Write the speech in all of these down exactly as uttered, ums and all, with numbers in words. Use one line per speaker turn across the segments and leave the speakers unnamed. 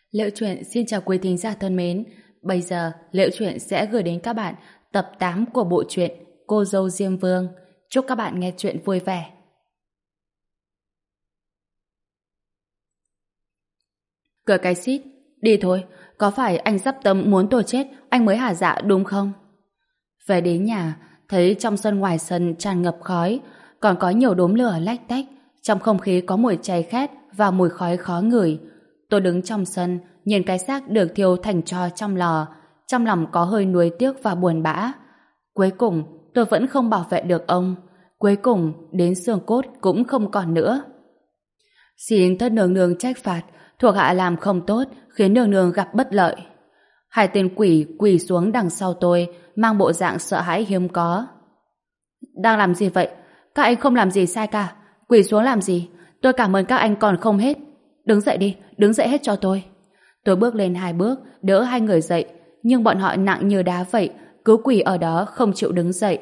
Liệu truyện xin chào quý thính giả thân mến. Bây giờ, Liệu truyện sẽ gửi đến các bạn tập tám của bộ truyện Cô dâu Diêm Vương. Chúc các bạn nghe truyện vui vẻ. Cười cái xít, đi thôi, có phải anh sắp tâm muốn tôi chết anh mới hả dạ đúng không? Về đến nhà, thấy trong sân ngoài sân tràn ngập khói, còn có nhiều đốm lửa lách tách, trong không khí có mùi cháy khét và mùi khói khó ngửi. Tôi đứng trong sân, nhìn cái xác được thiêu thành tro trong lò, trong lòng có hơi nuối tiếc và buồn bã. Cuối cùng, tôi vẫn không bảo vệ được ông. Cuối cùng, đến xương cốt cũng không còn nữa. Xin thất nương nương trách phạt, thuộc hạ làm không tốt, khiến nương nương gặp bất lợi. Hai tên quỷ quỳ xuống đằng sau tôi, mang bộ dạng sợ hãi hiếm có. Đang làm gì vậy? Các anh không làm gì sai cả. Quỳ xuống làm gì? Tôi cảm ơn các anh còn không hết. Đứng dậy đi, đứng dậy hết cho tôi. Tôi bước lên hai bước, đỡ hai người dậy, nhưng bọn họ nặng như đá vậy, cứ quỳ ở đó không chịu đứng dậy.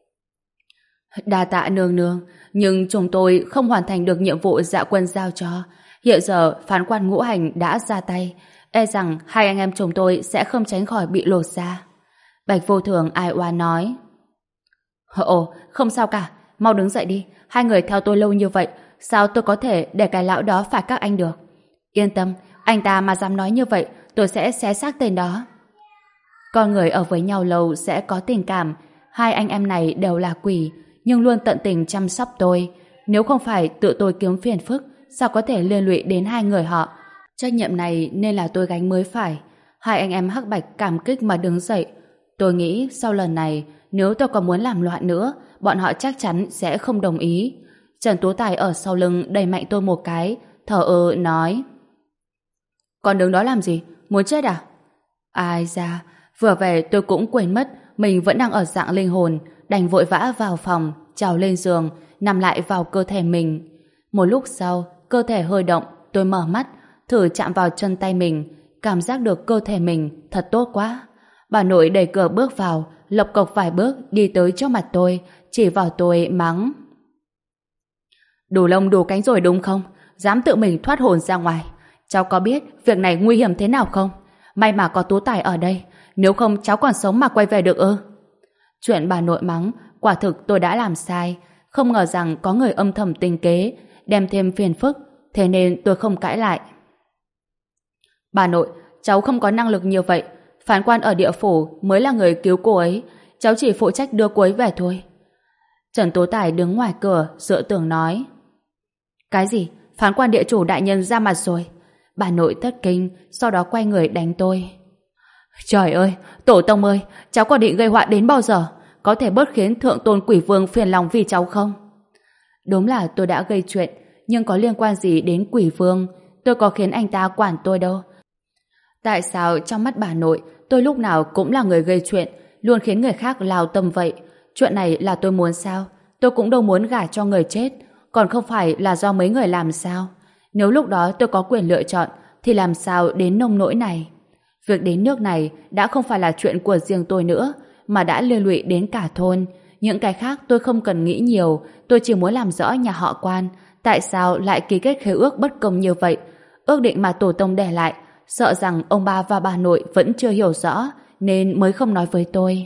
Đa tạ nương nương, nhưng chúng tôi không hoàn thành được nhiệm vụ dạ quân giao cho. Hiện giờ phán quan ngũ hành đã ra tay, e rằng hai anh em chúng tôi sẽ không tránh khỏi bị lột ra. Bạch Vô Thường ai oán nói. Ồ, không sao cả, mau đứng dậy đi, hai người theo tôi lâu như vậy, sao tôi có thể để cái lão đó phạt các anh được? Yên tâm, anh ta mà dám nói như vậy, tôi sẽ xé xác tên đó. Con người ở với nhau lâu sẽ có tình cảm, hai anh em này đều là quỷ, nhưng luôn tận tình chăm sóc tôi. Nếu không phải tự tôi kiếm phiền phức, sao có thể liên lụy đến hai người họ? Trách nhiệm này nên là tôi gánh mới phải. Hai anh em hắc bạch cảm kích mà đứng dậy. Tôi nghĩ sau lần này, nếu tôi còn muốn làm loạn nữa, bọn họ chắc chắn sẽ không đồng ý. Trần Tú Tài ở sau lưng đẩy mạnh tôi một cái, thở ơ nói. Còn đứng đó làm gì? Muốn chết à? Ai da, vừa về tôi cũng quên mất mình vẫn đang ở dạng linh hồn, đành vội vã vào phòng, trèo lên giường, nằm lại vào cơ thể mình. Một lúc sau, cơ thể hơi động, tôi mở mắt, thử chạm vào chân tay mình, cảm giác được cơ thể mình thật tốt quá. Bà nội đẩy cửa bước vào, lộc cộc vài bước đi tới trước mặt tôi, chỉ vào tôi mắng. Đủ lông đủ cánh rồi đúng không? Dám tự mình thoát hồn ra ngoài. Cháu có biết việc này nguy hiểm thế nào không? May mà có Tú Tài ở đây, nếu không cháu còn sống mà quay về được ư? Chuyện bà nội mắng, quả thực tôi đã làm sai, không ngờ rằng có người âm thầm tính kế, đem thêm phiền phức, thế nên tôi không cãi lại. Bà nội, cháu không có năng lực như vậy, phán quan ở địa phủ mới là người cứu cô ấy, cháu chỉ phụ trách đưa cô ấy về thôi. Trần Tú Tài đứng ngoài cửa, dựa tường nói. Cái gì? Phán quan địa chủ đại nhân ra mặt rồi. Bà nội thất kinh, sau đó quay người đánh tôi. Trời ơi, tổ tông ơi, cháu có định gây họa đến bao giờ? Có thể bớt khiến thượng tôn quỷ vương phiền lòng vì cháu không? Đúng là tôi đã gây chuyện, nhưng có liên quan gì đến quỷ vương? Tôi có khiến anh ta quản tôi đâu. Tại sao trong mắt bà nội, tôi lúc nào cũng là người gây chuyện, luôn khiến người khác lao tâm vậy? Chuyện này là tôi muốn sao? Tôi cũng đâu muốn gả cho người chết, còn không phải là do mấy người làm sao? Nếu lúc đó tôi có quyền lựa chọn, thì làm sao đến nông nỗi này? Việc đến nước này đã không phải là chuyện của riêng tôi nữa, mà đã liên lụy đến cả thôn. Những cái khác tôi không cần nghĩ nhiều, tôi chỉ muốn làm rõ nhà họ Quan, tại sao lại ký kết khế ước bất công như vậy? Ước định mà tổ tông để lại, sợ rằng ông ba và bà nội vẫn chưa hiểu rõ, nên mới không nói với tôi.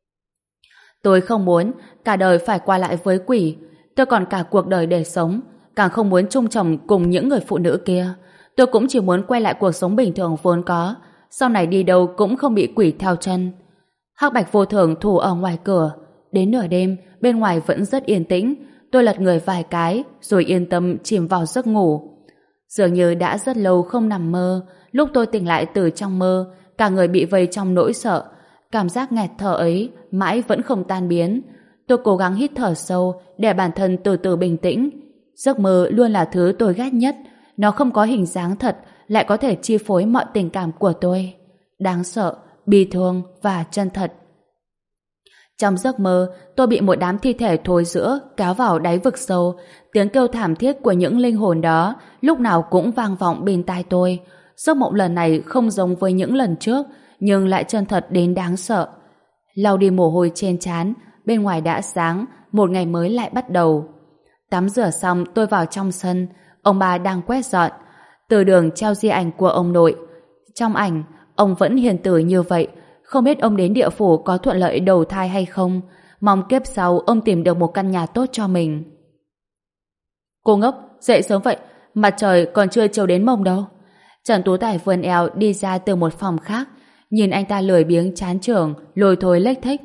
Tôi không muốn cả đời phải qua lại với quỷ, tôi còn cả cuộc đời để sống, càng không muốn chung chồng cùng những người phụ nữ kia. Tôi cũng chỉ muốn quay lại cuộc sống bình thường vốn có, sau này đi đâu cũng không bị quỷ theo chân. Hắc Bạch Vô Thường thủ ở ngoài cửa. Đến nửa đêm, bên ngoài vẫn rất yên tĩnh. Tôi lật người vài cái, rồi yên tâm chìm vào giấc ngủ. Dường như đã rất lâu không nằm mơ. Lúc tôi tỉnh lại từ trong mơ, cả người bị vây trong nỗi sợ. Cảm giác nghẹt thở ấy mãi vẫn không tan biến. Tôi cố gắng hít thở sâu để bản thân từ từ bình tĩnh. Giấc mơ luôn là thứ tôi ghét nhất. Nó không có hình dáng thật, lại có thể chi phối mọi tình cảm của tôi. Đáng sợ, bi thương và chân thật. Trong giấc mơ, tôi bị một đám thi thể thối rữa kéo vào đáy vực sâu. Tiếng kêu thảm thiết của những linh hồn đó lúc nào cũng vang vọng bên tai tôi. Giấc mộng lần này không giống với những lần trước, nhưng lại chân thật đến đáng sợ. Lau đi mồ hôi trên trán, bên ngoài đã sáng, một ngày mới lại bắt đầu. Tắm rửa xong tôi vào trong sân, ông bà đang quét dọn. Từ đường treo di ảnh của ông nội. Trong ảnh, ông vẫn hiền từ như vậy, không biết ông đến địa phủ có thuận lợi đầu thai hay không, mong kiếp sau ông tìm được một căn nhà tốt cho mình. Cô ngốc, dậy sớm vậy, mặt trời còn chưa chiếu đến mông đâu. Trần Tú Tài vươn eo đi ra từ một phòng khác, nhìn anh ta lười biếng chán chường, lôi thôi lếch thếch.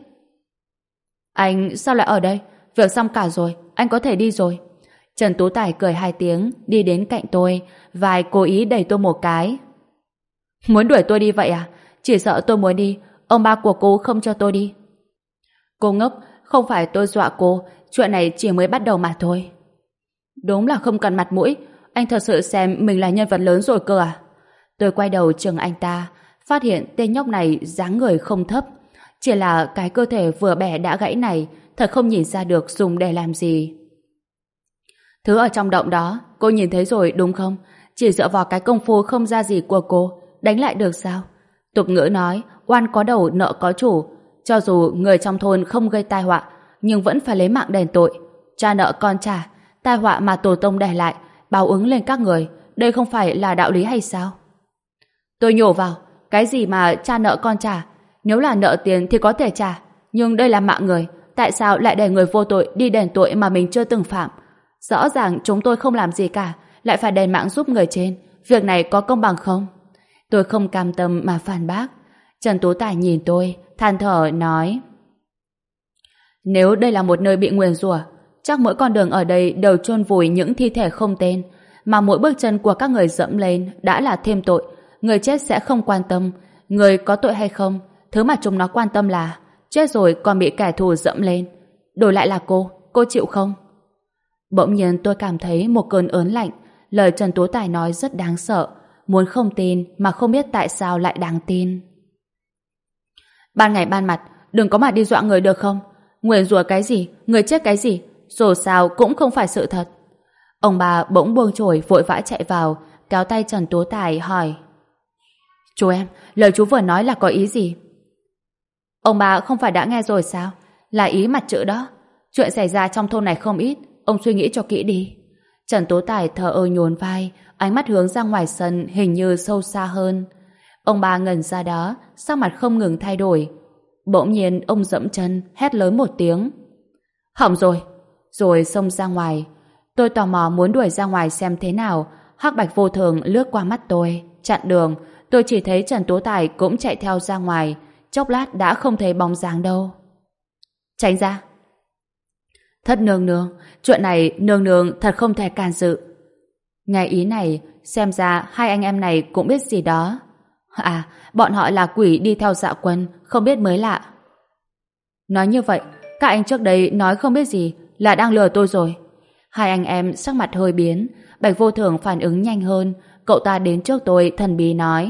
Anh sao lại ở đây? Việc xong cả rồi, anh có thể đi rồi. Trần Tú Tài cười hai tiếng, đi đến cạnh tôi, và cố ý đẩy tôi một cái. Muốn đuổi tôi đi vậy à? Chỉ sợ tôi muốn đi, ông ba của cô không cho tôi đi. Cô ngốc, không phải tôi dọa cô, chuyện này chỉ mới bắt đầu mà thôi. Đúng là không cần mặt mũi, anh thật sự xem mình là nhân vật lớn rồi cơ à? Tôi quay đầu chừng anh ta, phát hiện tên nhóc này dáng người không thấp, chỉ là cái cơ thể vừa bẻ đã gãy này thật không nhìn ra được dùng để làm gì. Thứ ở trong động đó, cô nhìn thấy rồi đúng không? Chỉ dựa vào cái công phu không ra gì của cô, đánh lại được sao? Tục ngữ nói, oan có đầu nợ có chủ, cho dù người trong thôn không gây tai họa, nhưng vẫn phải lấy mạng đền tội. Cha nợ con trả, tai họa mà tổ tông để lại, báo ứng lên các người, đây không phải là đạo lý hay sao? Tôi nhổ vào, cái gì mà cha nợ con trả? Nếu là nợ tiền thì có thể trả, nhưng đây là mạng người, tại sao lại để người vô tội đi đền tội mà mình chưa từng phạm? Rõ ràng chúng tôi không làm gì cả, lại phải đền mạng giúp người trên, việc này có công bằng không? Tôi không cam tâm mà phản bác. Trần Tú Tài nhìn tôi, than thở nói: Nếu đây là một nơi bị nguyền rủa, chắc mỗi con đường ở đây đều chôn vùi những thi thể không tên, mà mỗi bước chân của các người dẫm lên đã là thêm tội. Người chết sẽ không quan tâm người có tội hay không, thứ mà chúng nó quan tâm là chết rồi còn bị kẻ thù dẫm lên. Đổi lại là cô, cô chịu không? Bỗng nhiên tôi cảm thấy một cơn ớn lạnh. Lời Trần Tú Tài nói rất đáng sợ, muốn không tin mà không biết tại sao lại đáng tin. Ban ngày ban mặt đừng có mà đi dọa người được không? Nguyền rủa cái gì, người chết cái gì, dù sao cũng không phải sự thật. Ông bà bỗng buông chổi vội vã chạy vào, kéo tay Trần Tú Tài hỏi: Chú em, lời chú vừa nói là có ý gì? Ông bà không phải đã nghe rồi sao? Là ý mặt chữ đó. Chuyện xảy ra trong thôn này không ít, ông suy nghĩ cho kỹ đi. Trần Tú Tài thờ ơ nhún vai, ánh mắt hướng ra ngoài sân hình như sâu xa hơn. Ông bà ngẩn ra đó, sắc mặt không ngừng thay đổi. Bỗng nhiên ông dẫm chân, hét lớn một tiếng: Hỏng rồi! Rồi xông ra ngoài. Tôi tò mò muốn đuổi ra ngoài xem thế nào. Hắc Bạch vô thường lướt qua mắt tôi, chặn đường. Tôi chỉ thấy Trần Tú Tài cũng chạy theo ra ngoài. Chốc lát đã không thấy bóng dáng đâu. Tránh ra! Thất nương nương, chuyện này nương nương thật không thể can dự. Nghe ý này, xem ra hai anh em này cũng biết gì đó. À, bọn họ là quỷ đi theo Dạ Quân, không biết mới lạ. Nói như vậy, các anh trước đây nói không biết gì là đang lừa tôi rồi. Hai anh em sắc mặt hơi biến. Bạch Vô Thường phản ứng nhanh hơn. Cậu ta đến trước tôi thần bí nói: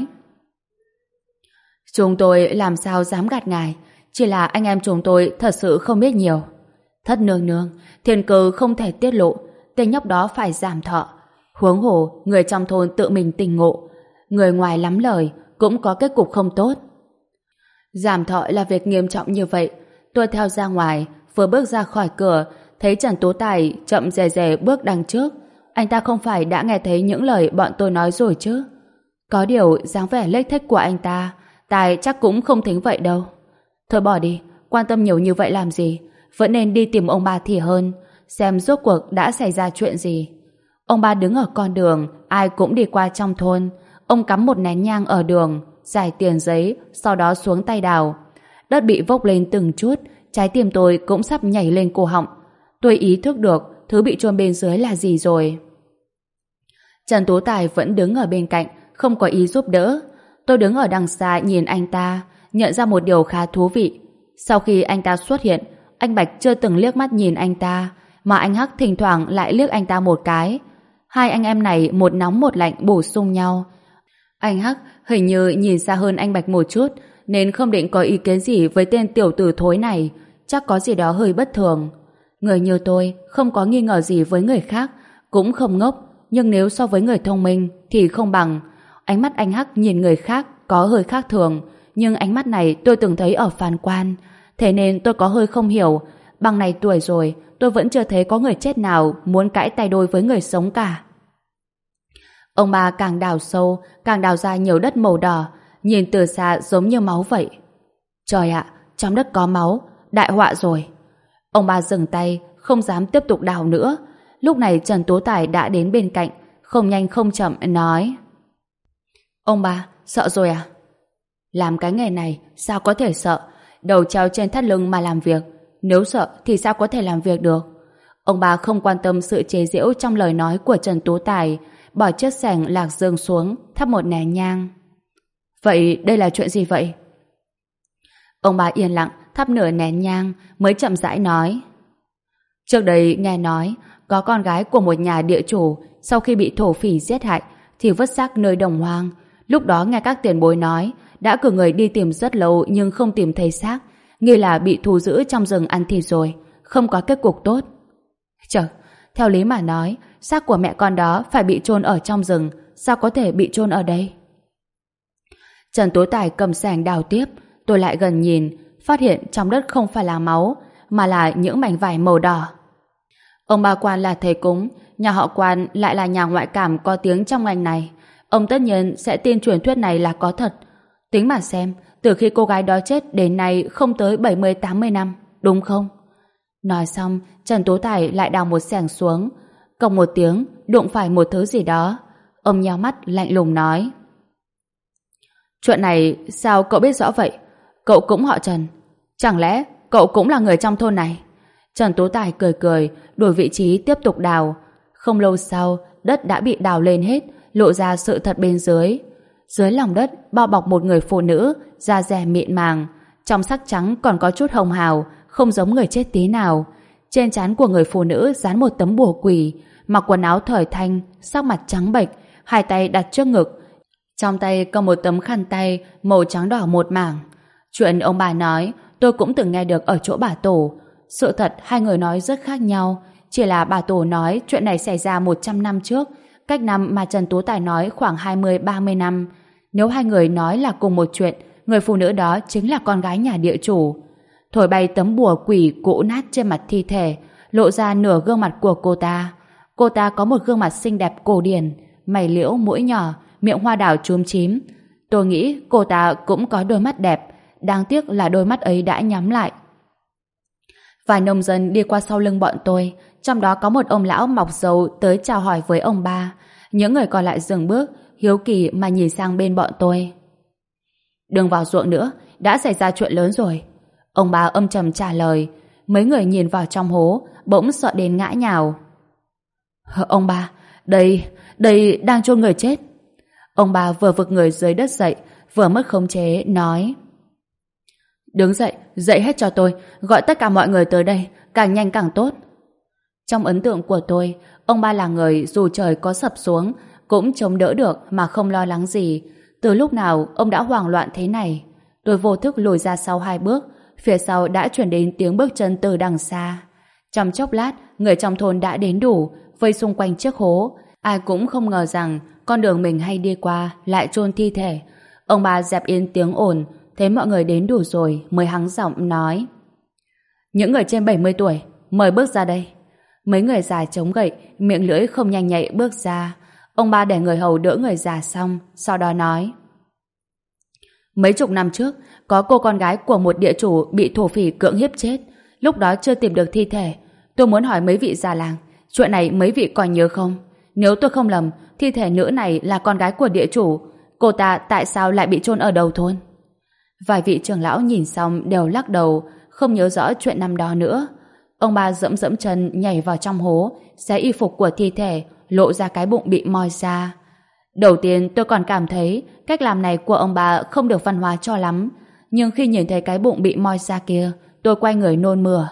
Chúng tôi làm sao dám gạt ngài, chỉ là anh em chúng tôi thật sự không biết nhiều. Thất nương nương, thiên cơ không thể tiết lộ, tên nhóc đó phải giảm thọ. Huống hồ người trong thôn tự mình tỉnh ngộ, người ngoài lắm lời cũng có kết cục không tốt. Giảm thọ là việc nghiêm trọng như vậy. Tôi theo ra ngoài, vừa bước ra khỏi cửa, thấy Trần Tú Tài chậm rè rè bước đằng trước. Anh ta không phải đã nghe thấy những lời bọn tôi nói rồi chứ? Có điều dáng vẻ lếch thếch của anh ta, Tài chắc cũng không thính vậy đâu. Thôi bỏ đi, quan tâm nhiều như vậy làm gì? Vẫn nên đi tìm ông ba thì hơn, xem rốt cuộc đã xảy ra chuyện gì. Ông ba đứng ở con đường, ai cũng đi qua trong thôn. Ông cắm một nén nhang ở đường, giải tiền giấy, sau đó xuống tay đào. Đất bị vốc lên từng chút, trái tim tôi cũng sắp nhảy lên cổ họng. Tôi ý thức được thứ bị chôn bên dưới là gì rồi. Trần Tú Tài vẫn đứng ở bên cạnh, không có ý giúp đỡ. Tôi đứng ở đằng xa nhìn anh ta, nhận ra một điều khá thú vị. Sau khi anh ta xuất hiện, anh Bạch chưa từng liếc mắt nhìn anh ta, mà anh Hắc thỉnh thoảng lại liếc anh ta một cái. Hai anh em này một nóng một lạnh bổ sung nhau. Anh Hắc hình như nhìn xa hơn anh Bạch một chút, nên không định có ý kiến gì với tên tiểu tử thối này. Chắc có gì đó hơi bất thường. Người như tôi không có nghi ngờ gì với người khác, cũng không ngốc, nhưng nếu so với người thông minh thì không bằng. Ánh mắt anh Hắc nhìn người khác có hơi khác thường, nhưng ánh mắt này tôi từng thấy ở Phàn Quan, thế nên tôi có hơi không hiểu. Bằng này tuổi rồi, tôi vẫn chưa thấy có người chết nào muốn cãi tay đôi với người sống cả. Ông bà càng đào sâu, càng đào ra nhiều đất màu đỏ, nhìn từ xa giống như máu vậy. Trời ạ, trong đất có máu, đại họa rồi. Ông bà dừng tay, không dám tiếp tục đào nữa. Lúc này Trần Tú Tài đã đến bên cạnh, không nhanh không chậm nói: Ông bà, sợ rồi à? Làm cái nghề này, sao có thể sợ? Đầu treo trên thắt lưng mà làm việc. Nếu sợ thì sao có thể làm việc được? Ông bà không quan tâm sự chế giễu trong lời nói của Trần Tú Tài, bỏ chiếc xẻng lạc dương xuống, thắp một nén nhang. Vậy đây là chuyện gì vậy? Ông bà yên lặng thắp nửa nén nhang mới chậm rãi nói: Trước đây nghe nói có con gái của một nhà địa chủ sau khi bị thổ phỉ giết hại thì vứt xác nơi đồng hoang. Lúc đó nghe các tiền bối nói đã cử người đi tìm rất lâu nhưng không tìm thấy xác, nghi là bị thu giữ trong rừng ăn thịt rồi, không có kết cục tốt. Trời, theo lý mà nói xác của mẹ con đó phải bị chôn ở trong rừng, sao có thể bị chôn ở đây? Trần Tú Tài cầm xẻng đào tiếp. Tôi lại gần nhìn, phát hiện trong đất không phải là máu mà là những mảnh vải màu đỏ. Ông bà Quan là thầy cúng, nhà họ Quan lại là nhà ngoại cảm có tiếng trong ngành này. Ông tất nhiên sẽ tin truyền thuyết này là có thật. Tính mà xem, từ khi cô gái đó chết đến nay không tới bảy mươi tám mươi năm, đúng không? Nói xong, Trần Tú Tài lại đào một xẻng xuống. Cộc một tiếng, đụng phải một thứ gì đó. Ông nheo mắt lạnh lùng nói: Chuyện này sao cậu biết rõ vậy? Cậu cũng họ Trần. Chẳng lẽ cậu cũng là người trong thôn này? Trần Tú Tài cười cười, đổi vị trí tiếp tục đào. Không lâu sau, đất đã bị đào lên hết, lộ ra sự thật bên dưới. Dưới lòng đất bao bọc một người phụ nữ, da dẻ mịn màng, trong sắc trắng còn có chút hồng hào, không giống người chết tí nào. Trên trán của người phụ nữ dán một tấm bùa quỷ, mặc quần áo thời thanh, sắc mặt trắng bệch, hai tay đặt trước ngực, trong tay cầm một tấm khăn tay màu trắng đỏ một mảng. Chuyện ông bà nói tôi cũng từng nghe được ở chỗ bà Tổ. Sự thật hai người nói rất khác nhau, chỉ là bà Tổ nói chuyện này xảy ra một trăm năm trước, cách năm mà Trần Tú Tài nói khoảng hai mươi ba mươi năm. Nếu hai người nói là cùng một chuyện, người phụ nữ đó chính là con gái nhà địa chủ. Thổi bay tấm bùa quỷ cũ nát trên mặt thi thể, lộ ra nửa gương mặt của cô ta. Cô ta có một gương mặt xinh đẹp cổ điển, mày liễu mũi nhỏ, miệng hoa đào chúm chím. Tôi nghĩ cô ta cũng có đôi mắt đẹp, đáng tiếc là đôi mắt ấy đã nhắm lại. Vài nông dân đi qua sau lưng bọn tôi, trong đó có một ông lão mọc râu tới chào hỏi với ông ba. Những người còn lại dừng bước, hiếu kỳ mà nhìn sang bên bọn tôi. Đừng vào ruộng nữa, đã xảy ra chuyện lớn rồi. Ông ba âm trầm trả lời. Mấy người nhìn vào trong hố, bỗng sợ đến ngã nhào. Ông ba, đây, đây đang chôn người chết. Ông bà vừa vực người dưới đất dậy, vừa mất khống chế, nói: Đứng dậy, dậy hết cho tôi, gọi tất cả mọi người tới đây, càng nhanh càng tốt. Trong ấn tượng của tôi, ông ba là người dù trời có sập xuống, cũng chống đỡ được mà không lo lắng gì. Từ lúc nào ông đã hoảng loạn thế này? Tôi vô thức lùi ra sau hai bước, phía sau đã chuyển đến tiếng bước chân từ đằng xa. Trong chốc lát, người trong thôn đã đến đủ, vây xung quanh chiếc hố. Ai cũng không ngờ rằng con đường mình hay đi qua lại chôn thi thể. Ông bà dẹp yên tiếng ồn, thấy mọi người đến đủ rồi mới hắng giọng nói: Những người trên bảy mươi tuổi, mời bước ra đây. Mấy người già chống gậy, miệng lưỡi không nhanh nhạy bước ra. Ông ba để người hầu đỡ người già xong, sau đó nói: Mấy chục năm trước, có cô con gái của một địa chủ bị thổ phỉ cưỡng hiếp chết. Lúc đó chưa tìm được thi thể. Tôi muốn hỏi mấy vị già làng, chuyện này mấy vị còn nhớ không? Nếu tôi không lầm, thi thể nữ này là con gái của địa chủ. Cô ta tại sao lại bị chôn ở đầu thôn? Vài vị trưởng lão nhìn xong đều lắc đầu, không nhớ rõ chuyện năm đó nữa. Ông ba dẫm dẫm chân nhảy vào trong hố, xé y phục của thi thể, lộ ra cái bụng bị moi ra. Đầu tiên tôi còn cảm thấy cách làm này của ông bà không được văn hóa cho lắm, nhưng khi nhìn thấy cái bụng bị moi ra kia, tôi quay người nôn mửa.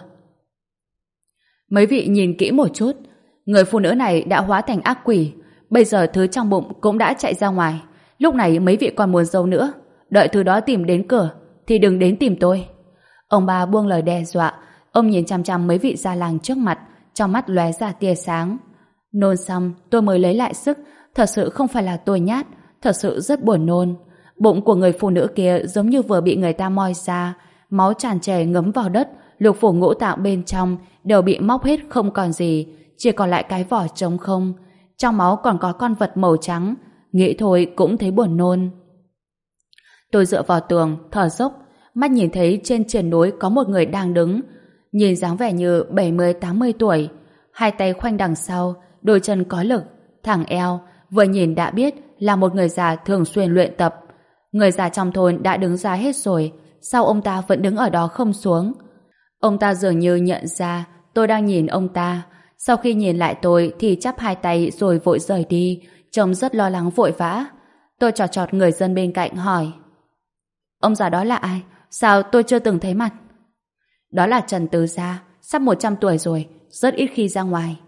Mấy vị nhìn kỹ một chút, người phụ nữ này đã hóa thành ác quỷ, bây giờ thứ trong bụng cũng đã chạy ra ngoài. Lúc này mấy vị còn muốn giấu nữa, đợi thứ đó tìm đến cửa thì đừng đến tìm tôi. Ông bà buông lời đe dọa. Ông nhìn chằm chằm mấy vị già làng trước mặt, trong mắt lóe ra tia sáng. Nôn xong tôi mới lấy lại sức. Thật sự không phải là tôi nhát, thật sự rất buồn nôn. Bụng của người phụ nữ kia giống như vừa bị người ta moi ra, máu tràn trề ngấm vào đất, lục phủ ngũ tạng bên trong đều bị móc hết không còn gì, chỉ còn lại cái vỏ trống không. trong máu còn có con vật màu trắng, nghĩ thôi cũng thấy buồn nôn. Tôi dựa vào tường, thở dốc, mắt nhìn thấy trên triển núi có một người đang đứng, nhìn dáng vẻ như bảy mươi tám mươi tuổi, hai tay khoanh đằng sau, đôi chân có lực, thẳng eo, vừa nhìn đã biết là một người già thường xuyên luyện tập. Người già trong thôn đã đứng ra hết rồi, sao ông ta vẫn đứng ở đó không xuống? Ông ta dường như nhận ra tôi đang nhìn ông ta, sau khi nhìn lại tôi thì chắp hai tay rồi vội rời đi, trông rất lo lắng vội vã. Tôi trò chọt người dân bên cạnh hỏi: ông già đó là ai? Sao tôi chưa từng thấy mặt? Đó là Trần Tứ Gia, sắp một trăm tuổi rồi, rất ít khi ra ngoài.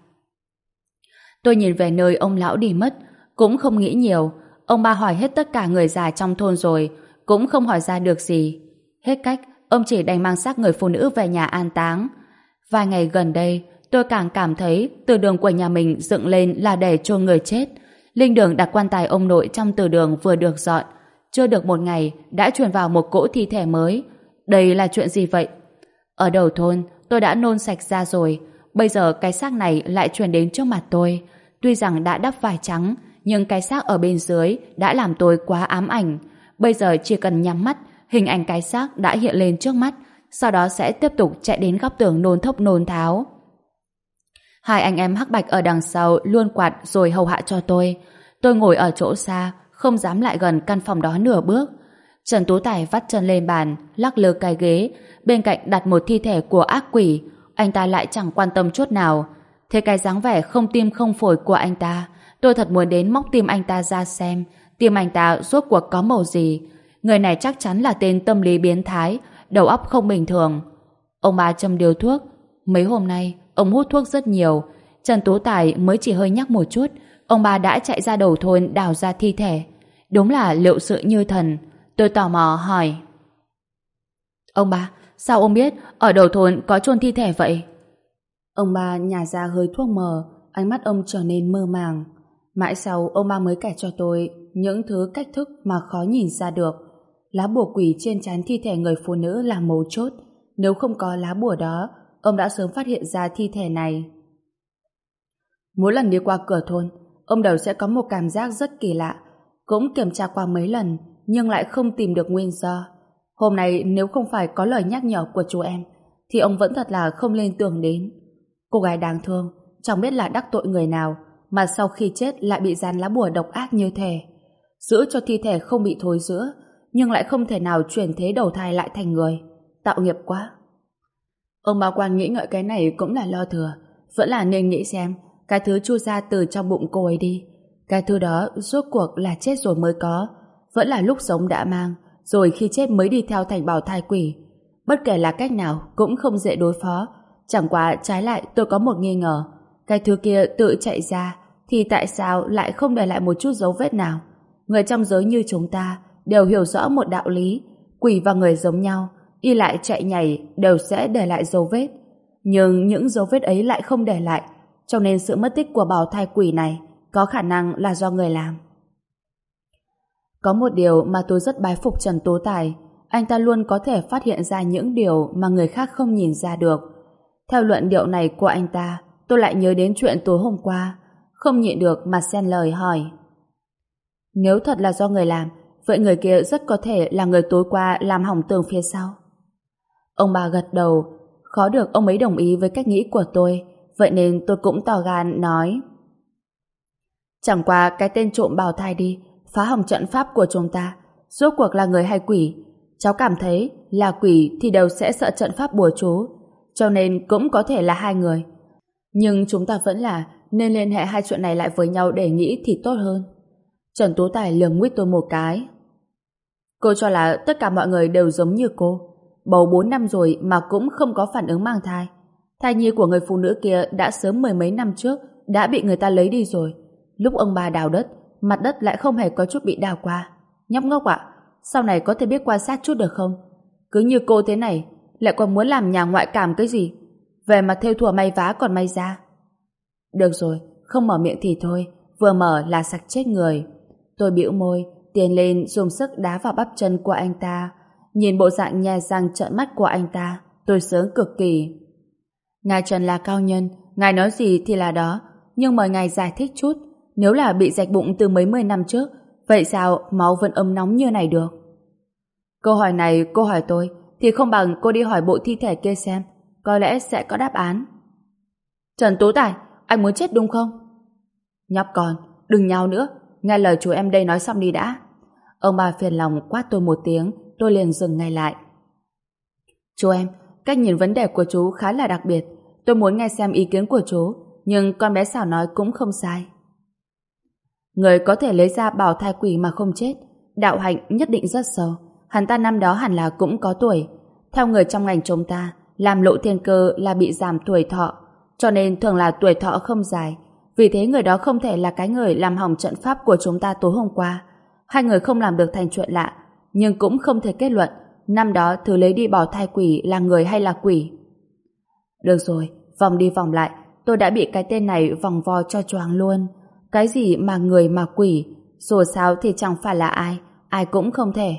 Tôi nhìn về nơi ông lão đi mất, cũng không nghĩ nhiều. Ông ba hỏi hết tất cả người già trong thôn rồi, cũng không hỏi ra được gì. Hết cách, ông chỉ đành mang xác người phụ nữ về nhà an táng. Vài ngày gần đây, tôi càng cảm thấy từ đường của nhà mình dựng lên là để chôn người chết. Linh đường đặt quan tài ông nội trong từ đường vừa được dọn, chưa được một ngày đã truyền vào một cỗ thi thể mới. Đây là chuyện gì vậy? Ở đầu thôn, tôi đã nôn sạch ra rồi, bây giờ cái xác này lại truyền đến trước mặt tôi. Tuy rằng đã đắp vải trắng, nhưng cái xác ở bên dưới đã làm tôi quá ám ảnh. Bây giờ chỉ cần nhắm mắt, hình ảnh cái xác đã hiện lên trước mắt, sau đó sẽ tiếp tục chạy đến góc tường nôn thốc nôn tháo. Hai anh em hắc bạch ở đằng sau luôn quạt rồi hầu hạ cho tôi. Tôi ngồi ở chỗ xa, không dám lại gần căn phòng đó nửa bước. Trần Tú Tài vắt chân lên bàn, lắc lư cái ghế, bên cạnh đặt một thi thể của ác quỷ. Anh ta lại chẳng quan tâm chút nào. Thế cái dáng vẻ không tim không phổi của anh ta, tôi thật muốn đến móc tim anh ta ra xem tim anh ta rốt cuộc có màu gì. Người này chắc chắn là tên tâm lý biến thái, đầu óc không bình thường. Ông ba châm điếu thuốc. Mấy hôm nay ông hút thuốc rất nhiều. Trần Tú Tài mới chỉ hơi nhắc một chút, ông ba đã chạy ra đầu thôn đào ra thi thể. Đúng là liệu sự như thần. Tôi tò mò hỏi: ông ba, sao ông biết ở đầu thôn có chôn thi thể vậy? Ông ba nhả ra hơi thuốc mờ, ánh mắt ông trở nên mơ màng. Mãi sau ông ba mới kể cho tôi những thứ cách thức mà khó nhìn ra được. Lá bùa quỷ trên trán thi thể người phụ nữ là mấu chốt. Nếu không có lá bùa đó, ông đã sớm phát hiện ra thi thể này. Mỗi lần đi qua cửa thôn, ông đều sẽ có một cảm giác rất kỳ lạ. Cũng kiểm tra qua mấy lần, nhưng lại không tìm được nguyên do. Hôm nay nếu không phải có lời nhắc nhở của chú em, thì ông vẫn thật là không lên tưởng đến. Cô gái đáng thương, chẳng biết là đắc tội người nào, mà sau khi chết lại bị dán lá bùa độc ác như thế. Giữ cho thi thể không bị thối rữa, nhưng lại không thể nào chuyển thế đầu thai lại thành người. Tạo nghiệp quá. Ông bà quan nghĩ ngợi cái này cũng là lo thừa. Vẫn là nên nghĩ xem cái thứ chui ra từ trong bụng cô ấy đi. Cái thứ đó rốt cuộc là chết rồi mới có, vẫn là lúc sống đã mang, rồi khi chết mới đi theo thành bào thai quỷ. Bất kể là cách nào cũng không dễ đối phó. Chẳng qua trái lại tôi có một nghi ngờ. Cái thứ kia tự chạy ra, thì tại sao lại không để lại một chút dấu vết nào? Người trong giới như chúng ta đều hiểu rõ một đạo lý, quỷ và người giống nhau, y lại chạy nhảy đều sẽ để lại dấu vết. Nhưng những dấu vết ấy lại không để lại, cho nên sự mất tích của bào thai quỷ này có khả năng là do người làm. Có một điều mà tôi rất bái phục Trần Tú Tài, anh ta luôn có thể phát hiện ra những điều mà người khác không nhìn ra được. Theo luận điệu này của anh ta, tôi lại nhớ đến chuyện tối hôm qua, không nhịn được mà xen lời hỏi: nếu thật là do người làm, vậy người kia rất có thể là người tối qua làm hỏng tường phía sau. Ông bà gật đầu, khó được ông ấy đồng ý với cách nghĩ của tôi, vậy nên tôi cũng tỏ gan nói: chẳng qua cái tên trộm bào thai đi, phá hỏng trận pháp của chúng ta, rốt cuộc là người hay quỷ? Cháu cảm thấy là quỷ thì đều sẽ sợ trận pháp bùa chú, cho nên cũng có thể là hai người. Nhưng chúng ta vẫn là nên liên hệ hai chuyện này lại với nhau để nghĩ thì tốt hơn. Trần Tú Tài lườm nguyết tôi một cái. Cô cho là tất cả mọi người đều giống như cô, bầu bốn năm rồi mà cũng không có phản ứng mang thai. Thai nhi của người phụ nữ kia đã sớm mười mấy năm trước đã bị người ta lấy đi rồi. Lúc ông bà đào đất, mặt đất lại không hề có chút bị đào qua. Nhóc ngốc ạ, sau này có thể biết quan sát chút được không? Cứ như cô thế này, lại còn muốn làm nhà ngoại cảm cái gì? Về mặt thêu thùa may vá còn may ra. Được rồi, không mở miệng thì thôi, vừa mở là sặc chết người. Tôi bĩu môi, tiến lên dùng sức đá vào bắp chân của anh ta. Nhìn bộ dạng nhe răng trợn mắt của anh ta, tôi sướng cực kỳ. Ngài Trần là cao nhân, ngài nói gì thì là đó, nhưng mời ngài giải thích chút. Nếu là bị rạch bụng từ mấy mươi năm trước, vậy sao máu vẫn ấm nóng như này được? Câu hỏi này cô hỏi tôi, thì không bằng cô đi hỏi bộ thi thể kia xem, có lẽ sẽ có đáp án. Trần Tú Tài, anh muốn chết đúng không? Nhóc con, đừng nhao nữa, nghe lời chú em đây nói xong đi đã. Ông bà phiền lòng quát tôi một tiếng, tôi liền dừng ngay lại. Chú em, cách nhìn vấn đề của chú khá là đặc biệt, tôi muốn nghe xem ý kiến của chú, nhưng con bé xảo nói cũng không sai. Người có thể lấy ra bảo thai quỷ mà không chết, đạo hạnh nhất định rất sâu. Hắn ta năm đó hẳn là cũng có tuổi. Theo người trong ngành chúng ta, làm lộ thiên cơ là bị giảm tuổi thọ, cho nên thường là tuổi thọ không dài. Vì thế người đó không thể là cái người làm hỏng trận pháp của chúng ta tối hôm qua. Hai người không làm được thành chuyện lạ, nhưng cũng không thể kết luận năm đó thứ lấy đi bảo thai quỷ là người hay là quỷ. Được rồi, vòng đi vòng lại, tôi đã bị cái tên này vòng vo cho choáng luôn. Cái gì mà người mà quỷ, dù sao thì chẳng phải là ai, ai cũng không thể.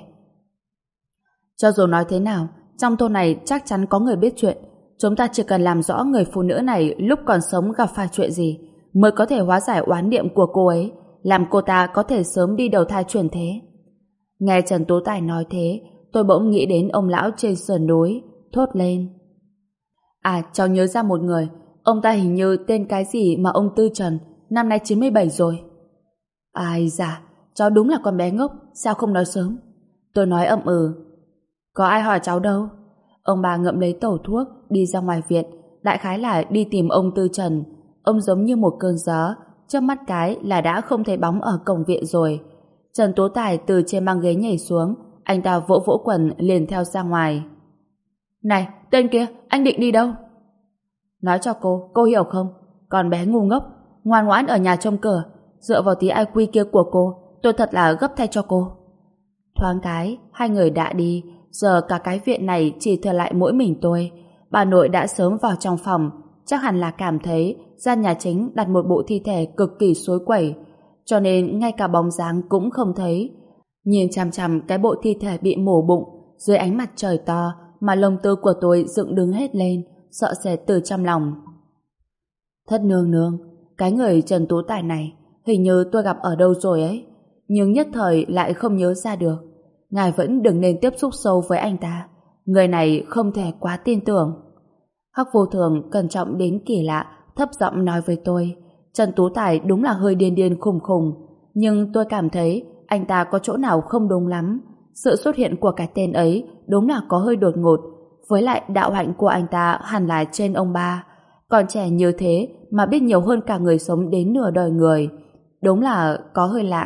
Cho dù nói thế nào, trong thôn này chắc chắn có người biết chuyện. Chúng ta chỉ cần làm rõ người phụ nữ này lúc còn sống gặp phải chuyện gì, mới có thể hóa giải oán niệm của cô ấy, làm cô ta có thể sớm đi đầu thai chuyển thế. Nghe Trần Tú Tài nói thế, tôi bỗng nghĩ đến ông lão trên sườn núi, thốt lên. À, cháu nhớ ra một người, ông ta hình như tên cái gì mà ông Tư Trần, năm nay chín mươi bảy rồi. Ai dạ, cháu đúng là con bé ngốc, sao không nói sớm? Tôi nói ậm ừ. Có ai hỏi cháu đâu? Ông bà ngậm lấy tẩu thuốc, đi ra ngoài viện, đại khái là đi tìm ông Tư Trần. Ông giống như một cơn gió, chớp mắt cái là đã không thấy bóng ở cổng viện rồi. Trần Tú Tài từ trên băng ghế nhảy xuống, anh ta vỗ vỗ quần liền theo ra ngoài. Này, tên kia, anh định đi đâu? Nói cho cô, cô hiểu không? Con bé ngu ngốc, ngoan ngoãn ở nhà trông cửa, dựa vào tí i kiu kia của cô, tôi thật là gấp thay cho cô. Thoáng cái, hai người đã đi, giờ cả cái viện này chỉ thừa lại mỗi mình tôi. Bà nội đã sớm vào trong phòng, chắc hẳn là cảm thấy gian nhà chính đặt một bộ thi thể cực kỳ xối quẩy, cho nên ngay cả bóng dáng cũng không thấy. Nhìn chằm chằm cái bộ thi thể bị mổ bụng dưới ánh mặt trời to mà lông tơ của tôi dựng đứng hết lên, sợ sệt từ trong lòng. Thất nương nương, cái người Trần Tú Tài này hình như tôi gặp ở đâu rồi ấy, nhưng nhất thời lại không nhớ ra được. Ngài vẫn đừng nên tiếp xúc sâu với anh ta, người này không thể quá tin tưởng. Hắc Vô Thường cẩn trọng đến kỳ lạ, thấp giọng nói với tôi, Trần Tú Tài đúng là hơi điên điên khùng khùng, nhưng tôi cảm thấy anh ta có chỗ nào không đúng lắm. Sự xuất hiện của cái tên ấy đúng là có hơi đột ngột, với lại đạo hạnh của anh ta hẳn là trên ông ba. Còn trẻ như thế mà biết nhiều hơn cả người sống đến nửa đời người, đúng là có hơi lạ.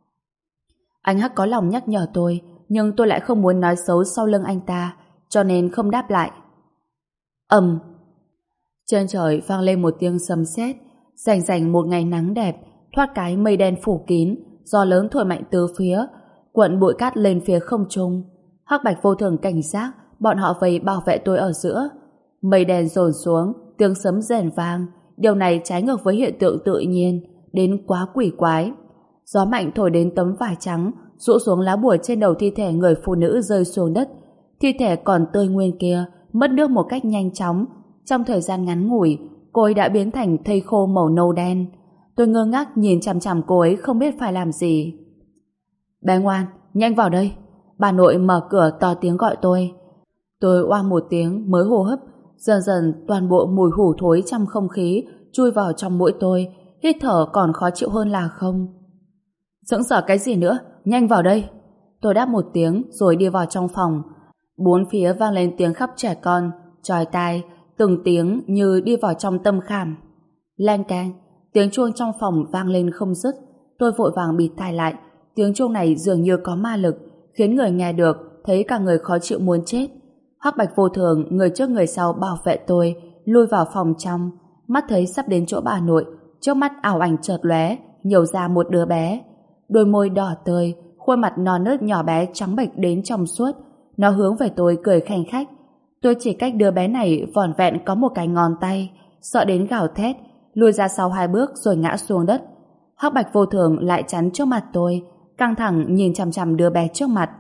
Anh Hắc có lòng nhắc nhở tôi, nhưng tôi lại không muốn nói xấu sau lưng anh ta, cho nên không đáp lại. Ầm. Trên trời vang lên một tiếng sấm sét, rành rành một ngày nắng đẹp, thoát cái mây đen phủ kín, gió lớn thổi mạnh từ phía, cuộn bụi cát lên phía không trung. Hắc Bạch Vô Thường cảnh giác, bọn họ vây bảo vệ tôi ở giữa. Mây đen dồn xuống, tiếng sấm rền vang, điều này trái ngược với hiện tượng tự nhiên, đến quá quỷ quái. Gió mạnh thổi đến tấm vải trắng, rũ xuống lá bùa trên đầu thi thể người phụ nữ rơi xuống đất. Thi thể còn tươi nguyên kia mất nước một cách nhanh chóng. Trong thời gian ngắn ngủi, cô ấy đã biến thành thây khô màu nâu đen. Tôi ngơ ngác nhìn chằm chằm cô ấy không biết phải làm gì. Bé ngoan, nhanh vào đây. Bà nội mở cửa to tiếng gọi tôi. Tôi oa một tiếng mới hô hấp. Dần dần toàn bộ mùi hủ thối trong không khí chui vào trong mũi tôi, hít thở còn khó chịu hơn là không. Sững sờ cái gì nữa, nhanh vào đây. Tôi đáp một tiếng rồi đi vào trong phòng. Bốn phía vang lên tiếng khóc trẻ con, chói tai, từng tiếng như đi vào trong tâm khảm. Leng keng, tiếng chuông trong phòng vang lên không dứt. Tôi vội vàng bịt tai lại. Tiếng chuông này dường như có ma lực, khiến người nghe được thấy cả người khó chịu muốn chết. Hắc Bạch Vô Thường người trước người sau bảo vệ tôi, lui vào phòng trong. Mắt thấy sắp đến chỗ bà nội, trước mắt ảo ảnh chợt lóe, nhổ ra một đứa bé. Đôi môi đỏ tươi, khuôn mặt non nớt nhỏ bé trắng bệch đến trong suốt. Nó hướng về tôi cười khanh khách. Tôi chỉ cách đứa bé này vỏn vẹn có một cái ngón tay, sợ đến gào thét, lùi ra sau hai bước rồi ngã xuống đất. Hắc Bạch Vô Thường lại chắn trước mặt tôi, căng thẳng nhìn chằm chằm đứa bé trước mặt.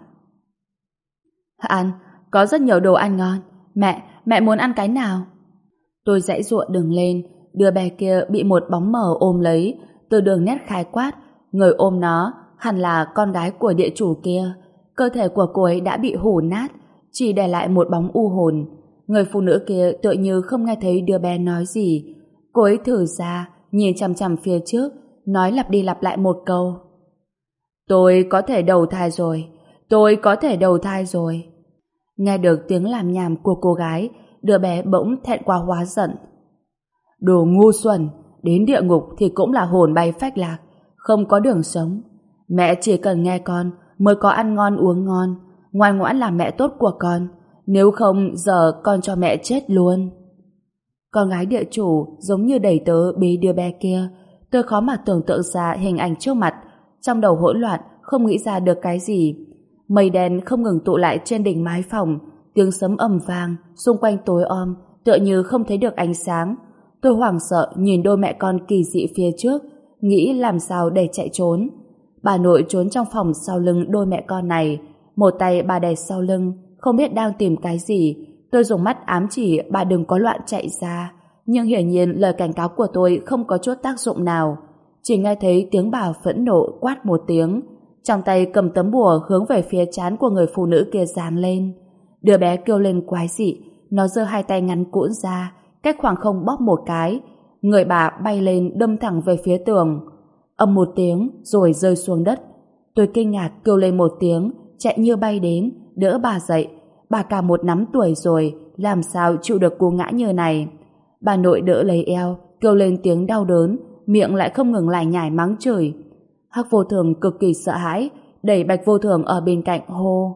Ăn, có rất nhiều đồ ăn ngon. Mẹ, mẹ muốn ăn cái nào? Tôi giãy giụa đứng lên, đứa bé kia bị một bóng mờ ôm lấy, Từ đường nét khái quát, người ôm nó hẳn là con gái của địa chủ kia. Cơ thể của cô ấy đã bị hủ nát, chỉ để lại một bóng u hồn. Người phụ nữ kia tựa như không nghe thấy đứa bé nói gì. Cô ấy thử ra, nhìn chằm chằm phía trước, nói lặp đi lặp lại một câu. Tôi có thể đầu thai rồi, tôi có thể đầu thai rồi. Nghe được tiếng làm nhảm của cô gái, đứa bé bỗng thẹn quá hóa giận. Đồ ngu xuẩn, đến địa ngục thì cũng là hồn bay phách lạc, không có đường sống. Mẹ chỉ cần nghe con mới có ăn ngon uống ngon, ngoan ngoãn làm mẹ tốt của con, nếu không giờ con cho mẹ chết luôn. Con gái địa chủ giống như đầy tớ bế đứa bé kia, tôi khó mà tưởng tượng ra hình ảnh trước mặt, trong đầu hỗn loạn không nghĩ ra được cái gì. Mây đen không ngừng tụ lại trên đỉnh mái phòng, tiếng sấm ầm vang, xung quanh tối om, tựa như không thấy được ánh sáng. Tôi hoảng sợ nhìn đôi mẹ con kỳ dị phía trước, nghĩ làm sao để chạy trốn. Bà nội trốn trong phòng sau lưng đôi mẹ con này, một tay bà đè sau lưng, không biết đang tìm cái gì. Tôi dùng mắt ám chỉ bà đừng có loạn chạy ra, nhưng hiển nhiên lời cảnh cáo của tôi không có chút tác dụng nào. Chỉ nghe thấy tiếng bà phẫn nộ quát một tiếng, trong tay cầm tấm bùa hướng về phía trán của người phụ nữ kia giáng lên. Đứa bé kêu lên quái dị, nó giơ hai tay ngắn cũn ra, cách khoảng không bóp một cái, người bà bay lên đâm thẳng về phía tường. Ầm một tiếng rồi rơi xuống đất. Tôi kinh ngạc kêu lên một tiếng, chạy như bay đến đỡ bà dậy. Bà cả một nắm tuổi rồi, làm sao chịu được cú ngã như này. Bà nội đỡ lấy eo, kêu lên tiếng đau đớn, miệng lại không ngừng lải nhải mắng chửi. Hắc Vô Thường cực kỳ sợ hãi, đẩy Bạch Vô Thường ở bên cạnh hô: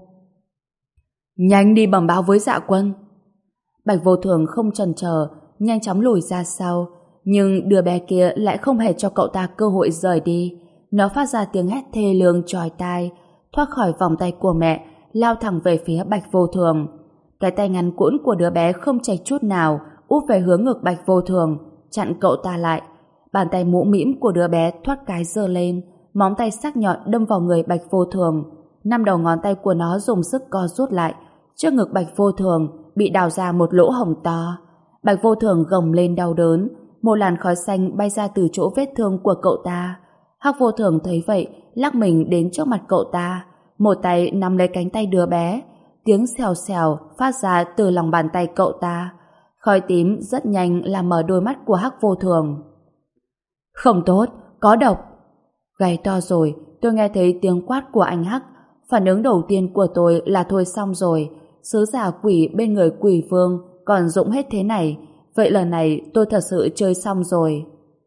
nhanh đi bẩm báo với Dạ Quân. Bạch Vô Thường không chần chờ, nhanh chóng lùi ra sau, nhưng đứa bé kia lại không hề cho cậu ta cơ hội rời đi. Nó phát ra tiếng hét thê lương chói tai, thoát khỏi vòng tay của mẹ, lao thẳng về phía Bạch Vô Thường. Cái tay ngắn cũn của đứa bé không chệch chút nào, úp về hướng ngực Bạch Vô Thường, chặn cậu ta lại. Bàn tay mũ mĩm của đứa bé thoát cái giơ lên, móng tay sắc nhọn đâm vào người Bạch Vô Thường. Năm đầu ngón tay của nó dùng sức co rút lại, trước ngực Bạch Vô Thường bị đào ra một lỗ hổng to. Bạch Vô Thường gầm lên đau đớn, một làn khói xanh bay ra từ chỗ vết thương của cậu ta. Hắc Vô Thường thấy vậy, lắc mình đến trước mặt cậu ta, một tay nắm lấy cánh tay đứa bé. Tiếng xèo xèo phát ra từ lòng bàn tay cậu ta. Khói tím rất nhanh làm mở đôi mắt của Hắc Vô Thường. Không tốt, có độc. Gáy to rồi, tôi nghe thấy tiếng quát của anh Hắc. Phản ứng đầu tiên của tôi là thôi xong rồi, sứ giả quỷ bên người quỷ vương còn dụng hết thế này, vậy lần này tôi thật sự chơi xong rồi.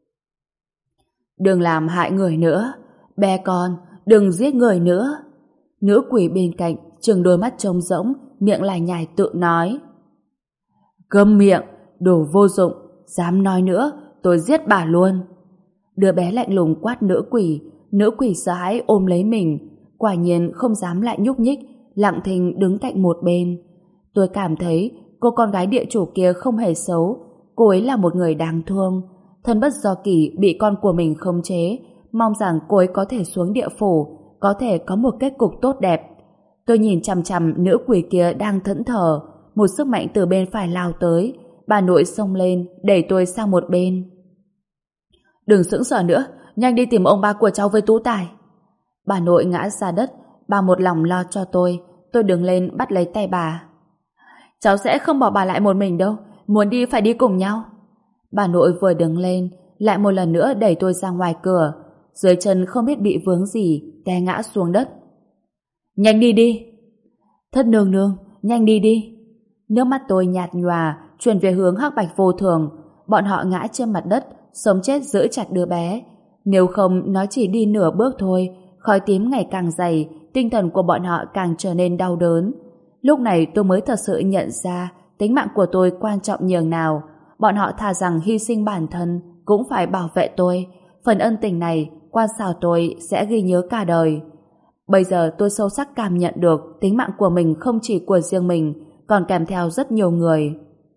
Đừng làm hại người nữa, bé con, đừng giết người nữa. Nữ quỷ bên cạnh trừng đôi mắt trống rỗng, miệng lải nhải tự nói. Câm miệng, đồ vô dụng, dám nói nữa, tôi giết bà luôn. Đứa bé lạnh lùng quát nữ quỷ, nữ quỷ sợ hãi ôm lấy mình, quả nhiên không dám lại nhúc nhích, lặng thinh đứng cạnh một bên. Tôi cảm thấy cô con gái địa chủ kia không hề xấu, cô ấy là một người đáng thương. Thân bất do kỷ bị con của mình khống chế, mong rằng cô ấy có thể xuống địa phủ, có thể có một kết cục tốt đẹp. Tôi nhìn chằm chằm nữ quỷ kia đang thẫn thờ, một sức mạnh từ bên phải lao tới, bà nội xông lên đẩy tôi sang một bên. Đừng sững sờ nữa, nhanh đi tìm ông ba của cháu với tú tài. Bà nội ngã ra đất, bà một lòng lo cho tôi. Tôi đứng lên bắt lấy tay bà. Cháu sẽ không bỏ bà lại một mình đâu, muốn đi phải đi cùng nhau. Bà nội vừa đứng lên, lại một lần nữa đẩy tôi ra ngoài cửa, dưới chân không biết bị vướng gì, té ngã xuống đất. Nhanh đi đi. Thất nương nương, nhanh đi đi. Nước mắt tôi nhạt nhòa, chuyển về hướng Hắc Bạch Vô Thường. Bọn họ ngã trên mặt đất, sống chết giữ chặt đứa bé. Nếu không, nó chỉ đi nửa bước thôi. Khói tím ngày càng dày, tinh thần của bọn họ càng trở nên đau đớn. Lúc này tôi mới thật sự nhận ra tính mạng của tôi quan trọng nhường nào. Bọn họ thà rằng hy sinh bản thân cũng phải bảo vệ tôi. Phần ân tình này quan sao tôi sẽ ghi nhớ cả đời. Bây giờ tôi sâu sắc cảm nhận được tính mạng của mình không chỉ của riêng mình, còn kèm theo rất nhiều người.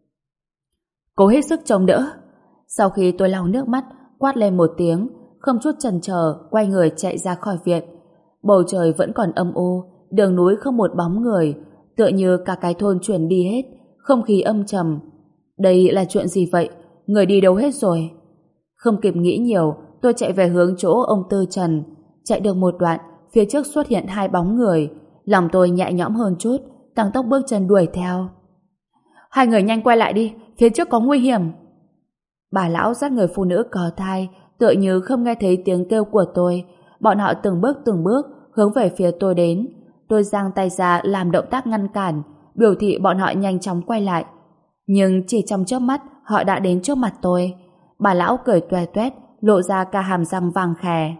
Cố hết sức chống đỡ. Sau khi tôi lau nước mắt, quát lên một tiếng, không chút chần chờ quay người chạy ra khỏi viện. Bầu trời vẫn còn âm u, đường núi không một bóng người, tựa như cả cái thôn chuyển đi hết, không khí âm trầm. Đây là chuyện gì vậy? Người đi đâu hết rồi? Không kịp nghĩ nhiều, tôi chạy về hướng chỗ ông Tư Trần. Chạy được một đoạn, phía trước xuất hiện hai bóng người. Lòng tôi nhẹ nhõm hơn chút, tăng tốc bước chân đuổi theo. Hai người nhanh quay lại đi, phía trước có nguy hiểm. Bà lão dắt người phụ nữ có thai, tựa như không nghe thấy tiếng kêu của tôi. Bọn họ từng bước từng bước hướng về phía tôi đến. Tôi giang tay ra làm động tác ngăn cản, biểu thị bọn họ nhanh chóng quay lại. Nhưng chỉ trong chớp mắt, họ đã đến trước mặt tôi. Bà lão cười toe toét, lộ ra cả hàm răng vàng khè.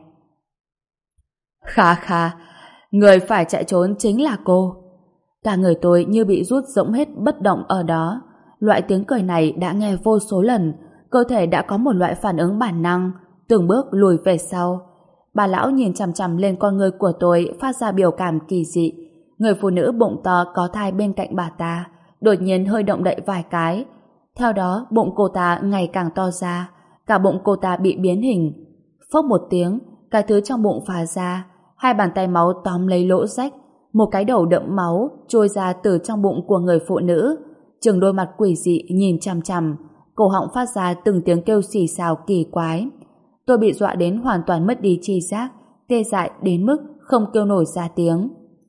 Khà khà, người phải chạy trốn chính là cô. Cả người tôi như bị rút rỗng hết bất động ở đó. Loại tiếng cười này đã nghe vô số lần, cơ thể đã có một loại phản ứng bản năng, từng bước lùi về sau. Bà lão nhìn chằm chằm lên con người của tôi, phát ra biểu cảm kỳ dị. Người phụ nữ bụng to có thai bên cạnh bà ta đột nhiên hơi động đậy vài cái. Theo đó bụng cô ta ngày càng to ra, cả bụng cô ta bị biến hình. Phốc một tiếng, cái thứ trong bụng phá ra, hai bàn tay máu tóm lấy lỗ rách, một cái đầu đẫm máu trôi ra từ trong bụng của người phụ nữ. Trừng đôi mặt quỷ dị nhìn chằm chằm, cổ họng phát ra từng tiếng kêu xì xào kỳ quái. Tôi bị dọa đến hoàn toàn mất đi tri giác, tê dại đến mức không kêu nổi ra tiếng.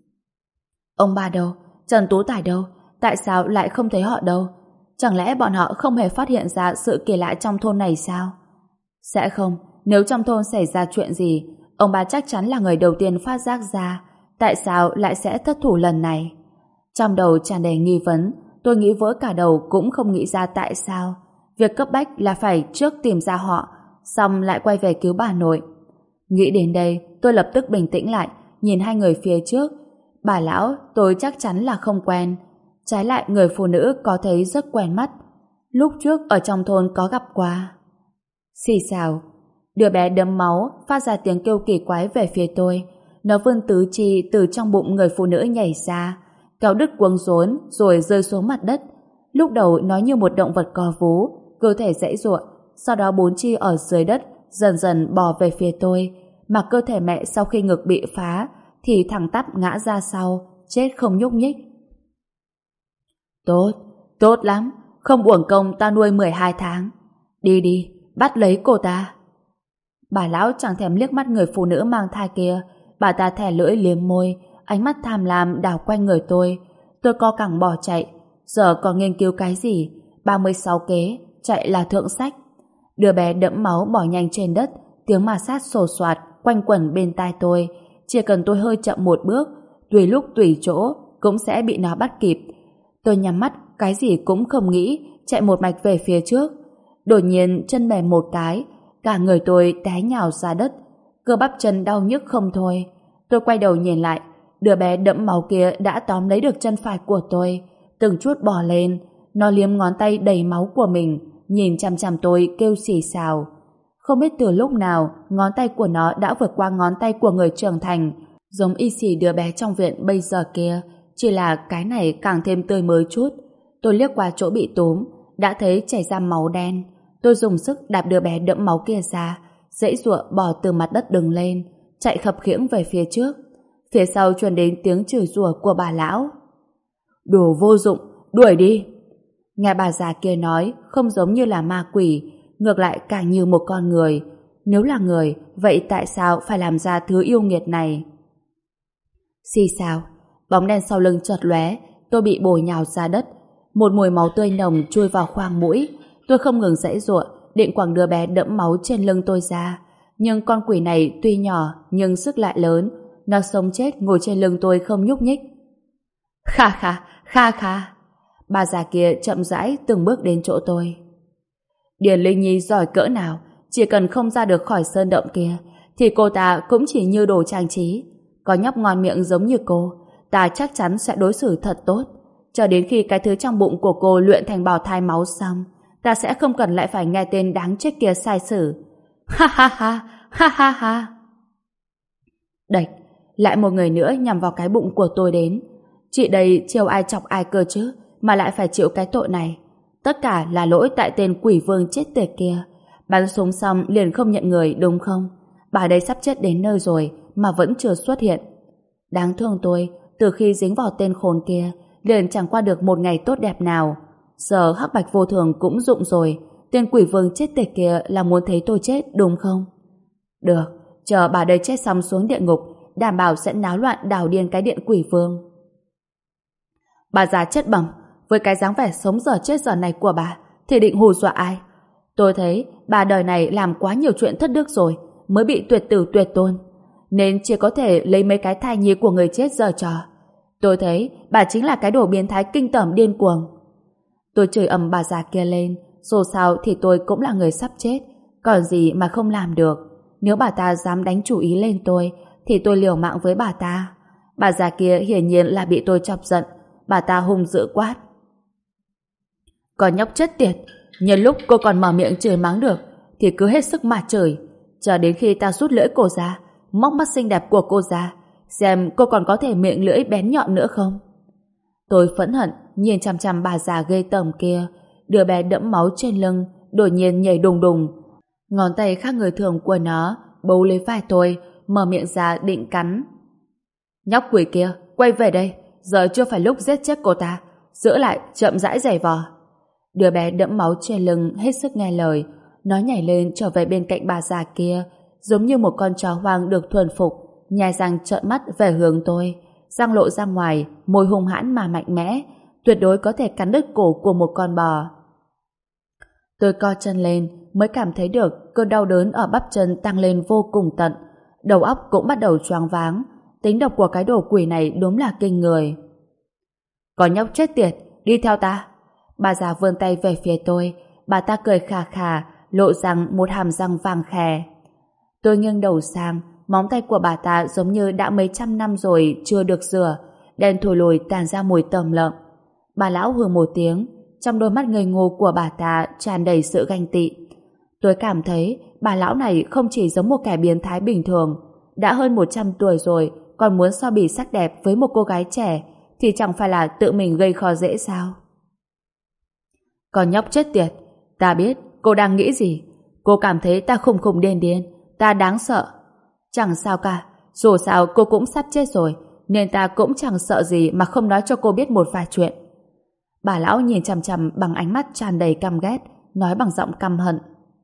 Ông ba đâu? Trần Tú Tài đâu? Tại sao lại không thấy họ đâu? Chẳng lẽ bọn họ không hề phát hiện ra sự kỳ lạ trong thôn này sao? Sẽ không, nếu trong thôn xảy ra chuyện gì, ông ba chắc chắn là người đầu tiên phát giác ra. Tại sao lại sẽ thất thủ lần này? Trong đầu tràn đầy nghi vấn, tôi nghĩ vỡ cả đầu cũng không nghĩ ra tại sao. Việc cấp bách là phải trước tìm ra họ, xong lại quay về cứu bà nội. Nghĩ đến đây, tôi lập tức bình tĩnh lại, nhìn hai người phía trước. Bà lão, tôi chắc chắn là không quen. Trái lại người phụ nữ có thấy rất quen mắt. Lúc trước ở trong thôn có gặp qua. Xì xào, đứa bé đẫm máu phát ra tiếng kêu kỳ quái về phía tôi. Nó vươn tứ chi từ trong bụng người phụ nữ nhảy ra, kéo đứt cuống rốn rồi rơi xuống mặt đất. Lúc đầu nó như một động vật co vú, cơ thể giãy giụa, sau đó bốn chi ở dưới đất dần dần bò về phía tôi, mà cơ thể mẹ sau khi ngực bị phá thì thẳng tắp ngã ra sau, chết không nhúc nhích. Tốt, tốt lắm, không uổng công ta nuôi mười hai tháng. Đi đi, bắt lấy cô ta. Bà lão chẳng thèm liếc mắt người phụ nữ mang thai kia. Bà ta thè lưỡi liếm môi, ánh mắt tham lam đảo quanh người tôi. Tôi co cẳng bỏ chạy. Giờ còn nghiên cứu cái gì? ba mươi sáu kế, chạy là thượng sách. Đứa bé đẫm máu bỏ nhanh trên đất, tiếng ma sát sồ soạt quanh quẩn bên tai tôi. Chỉ cần tôi hơi chậm một bước, tùy lúc tùy chỗ cũng sẽ bị nó bắt kịp. Tôi nhắm mắt, cái gì cũng không nghĩ, chạy một mạch về phía trước. Đột nhiên chân mềm một cái, cả người tôi té nhào ra đất, cơ bắp chân đau nhức không thôi. Tôi quay đầu nhìn lại, đứa bé đẫm máu kia đã tóm lấy được chân phải của tôi, từng chút bò lên. Nó liếm ngón tay đầy máu của mình, nhìn chằm chằm tôi kêu xì xào. Không biết từ lúc nào ngón tay của nó đã vượt qua ngón tay của người trưởng thành, giống y xì đứa bé trong viện bây giờ kia, chỉ là cái này càng thêm tươi mới chút. Tôi liếc qua chỗ bị túm, đã thấy chảy ra máu đen. Tôi dùng sức đạp đứa bé đẫm máu kia ra, giãy giụa bò từ mặt đất đứng lên, chạy khập khiễng về phía trước. Phía sau truyền đến tiếng chửi rủa của bà lão. Đồ vô dụng, đuổi đi. Nghe bà già kia nói, không giống như là ma quỷ, ngược lại càng như một con người. Nếu là người, vậy tại sao phải làm ra thứ yêu nghiệt này? Xì xào, bóng đen sau lưng chợt lóe, tôi bị bổ nhào ra đất. Một mùi máu tươi nồng chui vào khoang mũi. Tôi không ngừng giãy giụa, định quẳng đứa bé đẫm máu trên lưng tôi ra. Nhưng con quỷ này tuy nhỏ nhưng sức lại lớn. Nó sống chết ngồi trên lưng tôi không nhúc nhích. Kha kha, kha kha. Bà già kia chậm rãi từng bước đến chỗ tôi. Điền Linh Nhi giỏi cỡ nào, chỉ cần không ra được khỏi sơn động kia thì cô ta cũng chỉ như đồ trang trí. Có nhóc ngon miệng giống như cô, ta chắc chắn sẽ đối xử thật tốt. Cho đến khi cái thứ trong bụng của cô luyện thành bào thai máu xong, ta sẽ không cần lại phải nghe tên đáng chết kia sai sử. Ha ha ha, ha ha ha. Đạch, lại một người nữa nhằm vào cái bụng của tôi đến. Chị đây trêu ai chọc ai cơ chứ, mà lại phải chịu cái tội này. Tất cả là lỗi tại tên quỷ vương chết tiệt kia. Bắn súng xong liền không nhận người đúng không? Bà đây sắp chết đến nơi rồi mà vẫn chưa xuất hiện. Đáng thương tôi, từ khi dính vào tên khốn kia liền chẳng qua được một ngày tốt đẹp nào. Giờ hắc bạch vô thường cũng dụng rồi. Tên quỷ vương chết tiệt kia là muốn thấy tôi chết đúng không? Được, chờ bà đây chết xong xuống địa ngục, đảm bảo sẽ náo loạn đào điên cái điện quỷ vương. Bà già chết bẩm, với cái dáng vẻ sống giờ chết giờ này của bà, thì định hù dọa ai? Tôi thấy bà đời này làm quá nhiều chuyện thất đức rồi, mới bị tuyệt tử tuyệt tôn, nên chỉ có thể lấy mấy cái thai nhi của người chết giở trò. Tôi thấy bà chính là cái đồ biến thái kinh tởm điên cuồng. Tôi chửi ầm bà già kia lên, dù sao thì tôi cũng là người sắp chết, còn gì mà không làm được. Nếu bà ta dám đánh chủ ý lên tôi, thì tôi liều mạng với bà ta. Bà già kia hiển nhiên là bị tôi chọc giận, bà ta hung dữ quát. Còn nhóc chết tiệt, nhân lúc cô còn mở miệng chửi mắng được, thì cứ hết sức mà chửi, chờ đến khi ta rút lưỡi cô ra, móc mắt xinh đẹp của cô ra, xem cô còn có thể miệng lưỡi bén nhọn nữa không. Tôi phẫn hận nhìn chằm chằm bà già ghê tởm kia, đứa bé đẫm máu trên lưng đột nhiên nhảy đùng đùng, ngón tay khác người thường của nó bấu lấy vai tôi, mở miệng ra định cắn. Nhóc quỷ kia, quay về đây, giờ chưa phải lúc giết chết cô ta, giữ lại chậm rãi giày vò. Đứa bé đẫm máu trên lưng hết sức nghe lời, nó nhảy lên trở về bên cạnh bà già kia, giống như một con chó hoang được thuần phục, nhai răng trợn mắt về hướng tôi, răng lộ ra ngoài, môi hung hãn mà mạnh mẽ, tuyệt đối có thể cắn đứt cổ của một con bò. Tôi co chân lên mới cảm thấy được cơn đau đớn ở bắp chân tăng lên vô cùng tận, đầu óc cũng bắt đầu choáng váng. Tính độc của cái đồ quỷ này đúng là kinh người. Còn nhóc chết tiệt, đi theo ta. Bà già vươn tay về phía tôi, bà ta cười khà khà, lộ rằng một hàm răng vàng khè. Tôi nghiêng đầu sang, móng tay của bà ta giống như đã mấy trăm năm rồi chưa được rửa, đen thùi lùi tàn ra mùi tởm lợm. Bà lão hừ một tiếng, trong đôi mắt ngây ngô của bà ta tràn đầy sự ganh tị. Tôi cảm thấy bà lão này không chỉ giống một kẻ biến thái bình thường, đã hơn một trăm tuổi rồi còn muốn so bì sắc đẹp với một cô gái trẻ thì chẳng phải là tự mình gây khó dễ sao? Còn nhóc chết tiệt, ta biết cô đang nghĩ gì. Cô cảm thấy ta khùng khùng điên điên, ta đáng sợ. Chẳng sao cả, dù sao cô cũng sắp chết rồi, nên ta cũng chẳng sợ gì mà không nói cho cô biết một vài chuyện. Bà lão nhìn chằm chằm bằng ánh mắt tràn đầy căm ghét, nói bằng giọng căm hận.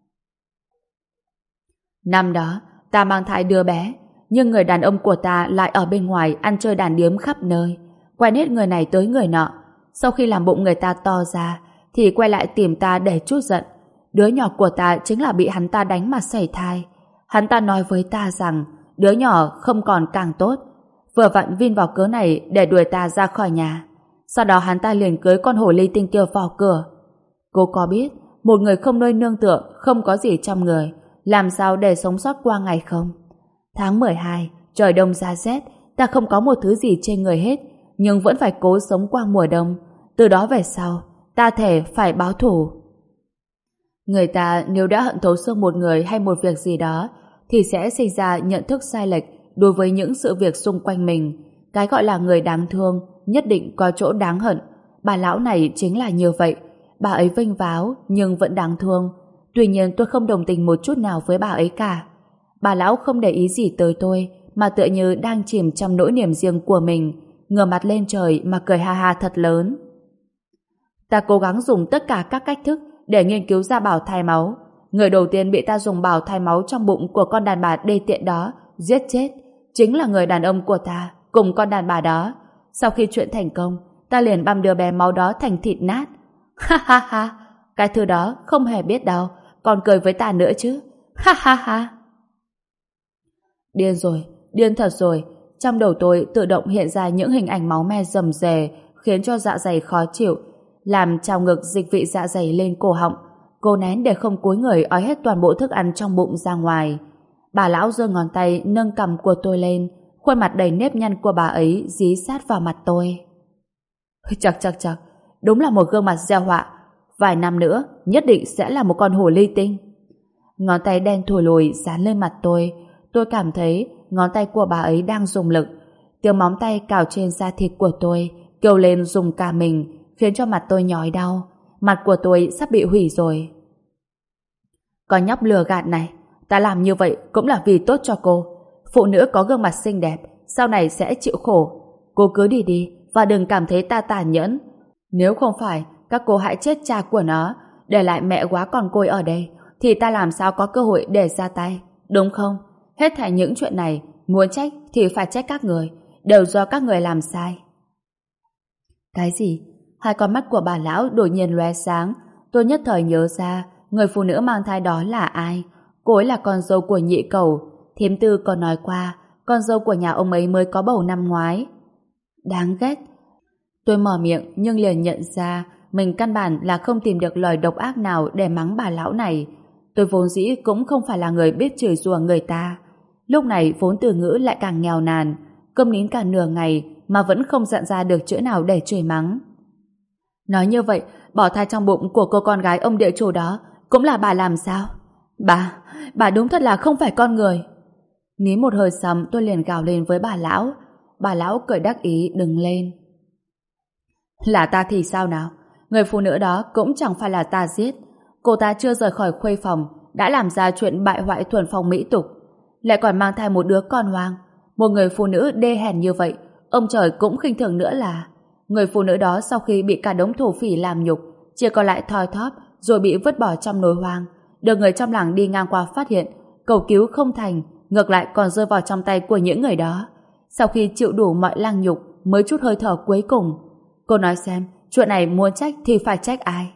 Năm đó, ta mang thai đứa bé, nhưng người đàn ông của ta lại ở bên ngoài ăn chơi đàn điếm khắp nơi, quen hết người này tới người nọ. Sau khi làm bụng người ta to ra, thì quay lại tìm ta để trút giận. Đứa nhỏ của ta chính là bị hắn ta đánh mà sảy thai. Hắn ta nói với ta rằng đứa nhỏ không còn càng tốt, vừa vặn vin vào cớ này để đuổi ta ra khỏi nhà. Sau đó hắn ta liền cưới con hổ ly tinh kia vào cửa. Cô có biết một người không nơi nương tựa, không có gì trong người, làm sao để sống sót qua ngày không? Tháng mười hai, trời đông giá rét, ta không có một thứ gì trên người hết, nhưng vẫn phải cố sống qua mùa đông. Từ đó về sau, ta thề phải báo thù. Người ta nếu đã hận thấu xương một người hay một việc gì đó, thì sẽ sinh ra nhận thức sai lệch đối với những sự việc xung quanh mình. Cái gọi là người đáng thương nhất định có chỗ đáng hận. Bà lão này chính là như vậy. Bà ấy vênh váo nhưng vẫn đáng thương. Tuy nhiên tôi không đồng tình một chút nào với bà ấy cả. Bà lão không để ý gì tới tôi, mà tựa như đang chìm trong nỗi niềm riêng của mình, ngửa mặt lên trời mà cười ha ha thật lớn. Ta cố gắng dùng tất cả các cách thức để nghiên cứu ra bào thai máu. Người đầu tiên bị ta dùng bào thai máu trong bụng của con đàn bà đê tiện đó giết chết chính là người đàn ông của ta cùng con đàn bà đó. Sau khi chuyện thành công, ta liền băm đứa bé máu đó thành thịt nát. Ha ha ha, cái thứ đó không hề biết đâu, còn cười với ta nữa chứ. Ha ha ha. Điên rồi, điên thật rồi. Trong đầu tôi tự động hiện ra những hình ảnh máu me rầm rề, khiến cho dạ dày khó chịu, làm trào ngược dịch vị dạ dày lên cổ họng. Cô nén để không cúi người ói hết toàn bộ thức ăn trong bụng ra ngoài. Bà lão giơ ngón tay nâng cằm của tôi lên, khuôn mặt đầy nếp nhăn của bà ấy dí sát vào mặt tôi. Chật chật chật, đúng là một gương mặt gieo họa. Vài năm nữa nhất định sẽ là một con hổ ly tinh. Ngón tay đen thùi lùi dán lên mặt tôi. Tôi cảm thấy ngón tay của bà ấy đang dùng lực. Tiếng móng tay cào trên da thịt của tôi kêu lên dùng cả mình, khiến cho mặt tôi nhói đau. Mặt của tôi sắp bị hủy rồi. Con nhóc lừa gạt này, ta làm như vậy cũng là vì tốt cho cô. Phụ nữ có gương mặt xinh đẹp sau này sẽ chịu khổ. Cô cứ đi đi và đừng cảm thấy ta tàn nhẫn. Nếu không phải các cô hại chết cha của nó, để lại mẹ quá con côi ở đây, thì ta làm sao có cơ hội để ra tay, đúng không? Hết thảy những chuyện này, muốn trách thì phải trách các người, đều do các người làm sai. Cái gì? Hai con mắt của bà lão đột nhiên lóe sáng. Tôi nhất thời nhớ ra người phụ nữ mang thai đó là ai. Cô ấy là con dâu của nhị cẩu. Thím Tư còn nói qua con dâu của nhà ông ấy mới có bầu năm ngoái. Đáng ghét. Tôi mở miệng nhưng liền nhận ra mình căn bản là không tìm được lời độc ác nào để mắng bà lão này. Tôi vốn dĩ cũng không phải là người biết chửi rủa người ta. Lúc này vốn từ ngữ lại càng nghèo nàn, câm nín cả nửa ngày mà vẫn không dặn ra được chữ nào để chửi mắng. Nói như vậy, bỏ thai trong bụng của cô con gái ông địa chủ đó cũng là bà làm sao? Bà, bà đúng thật là không phải con người. Ní một hơi xong tôi liền gào lên với bà lão. Bà lão cười đắc ý đứng lên. Là ta thì sao nào? Người phụ nữ đó cũng chẳng phải là ta giết. Cô ta chưa rời khỏi khuê phòng đã làm ra chuyện bại hoại thuần phong mỹ tục, lại còn mang thai một đứa con hoang. Một người phụ nữ đê hèn như vậy, ông trời cũng khinh thường nữa là người phụ nữ đó sau khi bị cả đống thổ phỉ làm nhục, chỉ còn lại thoi thóp rồi bị vứt bỏ trong núi hoang, được người trong làng đi ngang qua phát hiện, cầu cứu không thành, ngược lại còn rơi vào trong tay của những người đó. Sau khi chịu đủ mọi lăng nhục mới chút hơi thở cuối cùng. Cô nói xem, chuyện này muốn trách thì phải trách ai?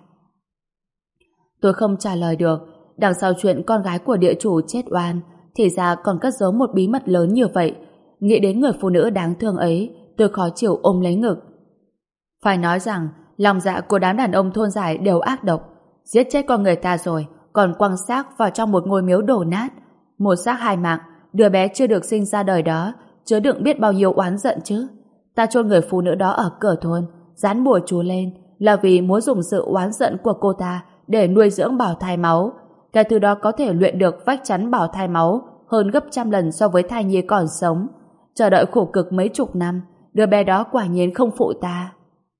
Tôi không trả lời được. Đằng sau chuyện con gái của địa chủ chết oan thì ra còn cất giấu một bí mật lớn như vậy. Nghĩ đến người phụ nữ đáng thương ấy, tôi khó chịu ôm lấy ngực. Phải nói rằng lòng dạ của đám đàn ông thôn giải đều ác độc. Giết chết con người ta rồi còn quăng xác vào trong một ngôi miếu đổ nát. Một xác hai mạng, đứa bé chưa được sinh ra đời đó chứa đựng biết bao nhiêu oán giận chứ. Ta chôn người phụ nữ đó ở cửa thôn, dán bùa chú lên là vì muốn dùng sự oán giận của cô ta để nuôi dưỡng bảo thai máu. Cái thứ đó có thể luyện được vách chắn bảo thai máu hơn gấp trăm lần so với thai nhi còn sống. Chờ đợi khổ cực mấy chục năm, đứa bé đó quả nhiên không phụ ta.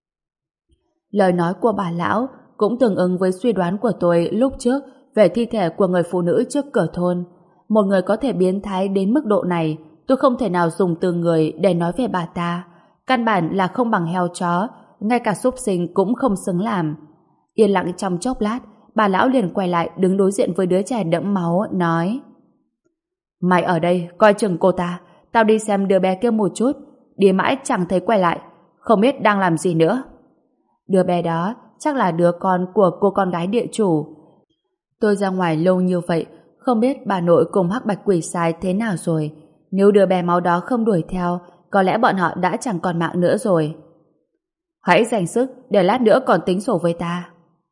Lời nói của bà lão cũng tương ứng với suy đoán của tôi lúc trước về thi thể của người phụ nữ trước cửa thôn. Một người có thể biến thái đến mức độ này, tôi không thể nào dùng từ người để nói về bà ta. Căn bản là không bằng heo chó, ngay cả súc sinh cũng không xứng làm. Yên lặng trong chốc lát, bà lão liền quay lại đứng đối diện với đứa trẻ đẫm máu, nói: Mày ở đây coi chừng cô ta, tao đi xem đứa bé kia một chút. Đi mãi chẳng thấy quay lại, không biết đang làm gì nữa. Đứa bé đó chắc là đứa con của cô con gái địa chủ. Tôi ra ngoài lâu như vậy, không biết bà nội cùng hắc bạch quỷ sai thế nào rồi. Nếu đứa bé máu đó không đuổi theo, có lẽ bọn họ đã chẳng còn mạng nữa rồi. Hãy dành sức, để lát nữa còn tính sổ với ta.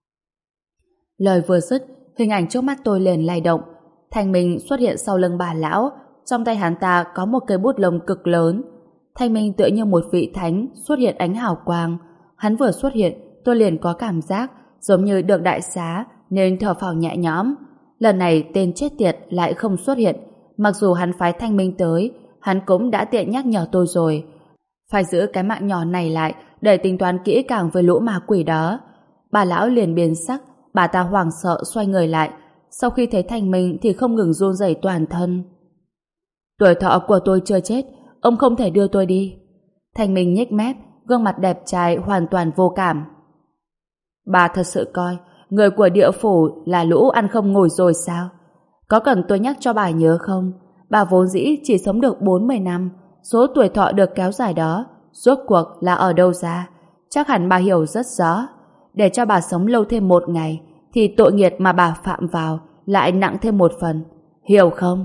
Lời vừa dứt, hình ảnh trước mắt tôi liền lay động. Thanh Minh xuất hiện sau lưng bà lão, trong tay hắn ta có một cây bút lông cực lớn. Thanh Minh tựa như một vị thánh xuất hiện ánh hào quang. Hắn vừa xuất hiện, tôi liền có cảm giác giống như được đại xá nên thở phào nhẹ nhõm. Lần này tên chết tiệt lại không xuất hiện. Mặc dù hắn phái Thanh Minh tới, hắn cũng đã tiện nhắc nhở tôi rồi. Phải giữ cái mạng nhỏ này lại để tính toán kỹ càng với lũ ma quỷ đó. Bà lão liền biến sắc, bà ta hoảng sợ xoay người lại. Sau khi thấy Thanh Minh thì không ngừng run rẩy toàn thân. Tuổi thọ của tôi chưa chết, ông không thể đưa tôi đi. Thanh Minh nhếch mép, gương mặt đẹp trai hoàn toàn vô cảm. Bà thật sự coi người của địa phủ là lũ ăn không ngồi rồi sao? Có cần tôi nhắc cho bà nhớ không? Bà vốn dĩ chỉ sống được bốn mươi năm, số tuổi thọ được kéo dài đó rốt cuộc là ở đâu ra? Chắc hẳn bà hiểu rất rõ. Để cho bà sống lâu thêm một ngày thì tội nghiệp mà bà phạm vào lại nặng thêm một phần, hiểu không?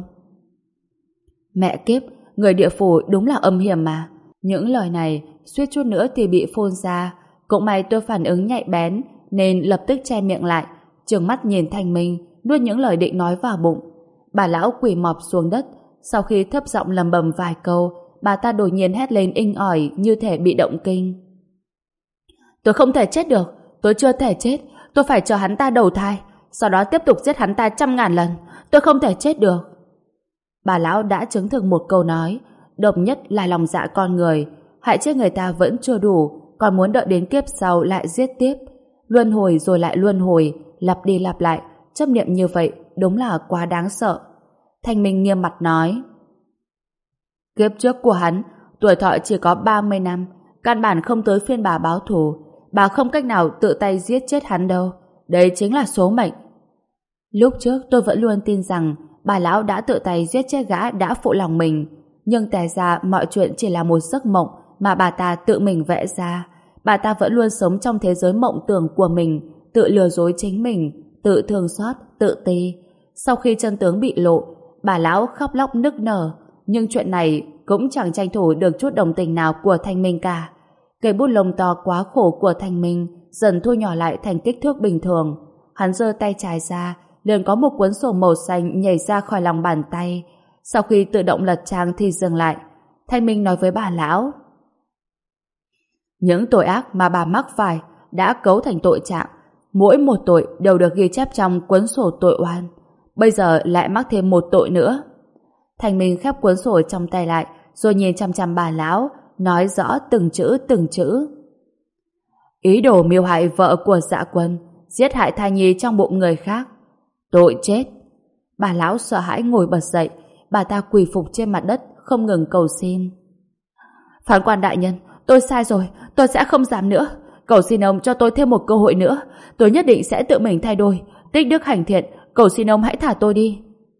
Mẹ kiếp, người địa phủ đúng là âm hiểm mà. Những lời này suýt chút nữa thì bị phun ra. Cũng may tôi phản ứng nhạy bén nên lập tức che miệng lại, trừng mắt nhìn Thanh Minh, nuốt những lời định nói vào bụng. Bà lão quỳ mọp xuống đất. Sau khi thấp giọng lầm bầm vài câu, bà ta đột nhiên hét lên inh ỏi như thể bị động kinh. Tôi không thể chết được, tôi chưa thể chết, tôi phải chờ hắn ta đầu thai, sau đó tiếp tục giết hắn ta trăm ngàn lần. Tôi không thể chết được. Bà lão đã chứng thực một câu nói, độc nhất là lòng dạ con người, hại chết người ta vẫn chưa đủ, còn muốn đợi đến kiếp sau lại giết tiếp, luân hồi rồi lại luân hồi, lặp đi lặp lại, chấp niệm như vậy đúng là quá đáng sợ. Thanh Minh nghiêm mặt nói: Kiếp trước của hắn tuổi thọ chỉ có ba mươi năm, căn bản không tới phiên bà báo thù. Bà không cách nào tự tay giết chết hắn đâu, đây chính là số mệnh. Lúc trước tôi vẫn luôn tin rằng bà lão đã tự tay giết chết gã đã phụ lòng mình. Nhưng té ra mọi chuyện chỉ là một giấc mộng mà bà ta tự mình vẽ ra. Bà ta vẫn luôn sống trong thế giới mộng tưởng của mình, tự lừa dối chính mình, tự thương xót, tự ti. Sau khi chân tướng bị lộ, bà lão khóc lóc nức nở, nhưng chuyện này cũng chẳng tranh thủ được chút đồng tình nào của Thanh Minh cả. Cây bút lông to quá khổ của Thanh Minh dần thu nhỏ lại thành kích thước bình thường. Hắn giơ tay trái ra, liền có một cuốn sổ màu xanh nhảy ra khỏi lòng bàn tay. Sau khi tự động lật trang thì dừng lại. Thanh Minh nói với bà lão: những tội ác mà bà mắc phải đã cấu thành tội trạng. Mỗi một tội đều được ghi chép trong cuốn sổ tội oan. Bây giờ lại mắc thêm một tội nữa. Thanh Minh khép cuốn sổ trong tay lại, rồi nhìn chăm chăm bà lão, nói rõ từng chữ từng chữ. Ý đồ mưu hại vợ của Dạ Quân, giết hại thai nhi trong bụng người khác. Tội chết. Bà lão sợ hãi ngồi bật dậy, bà ta quỳ phục trên mặt đất, không ngừng cầu xin. Phán quan đại nhân, tôi sai rồi, tôi sẽ không dám nữa. Cầu xin ông cho tôi thêm một cơ hội nữa. Tôi nhất định sẽ tự mình thay đổi, tích đức hành thiện. Cầu xin ông hãy thả tôi đi.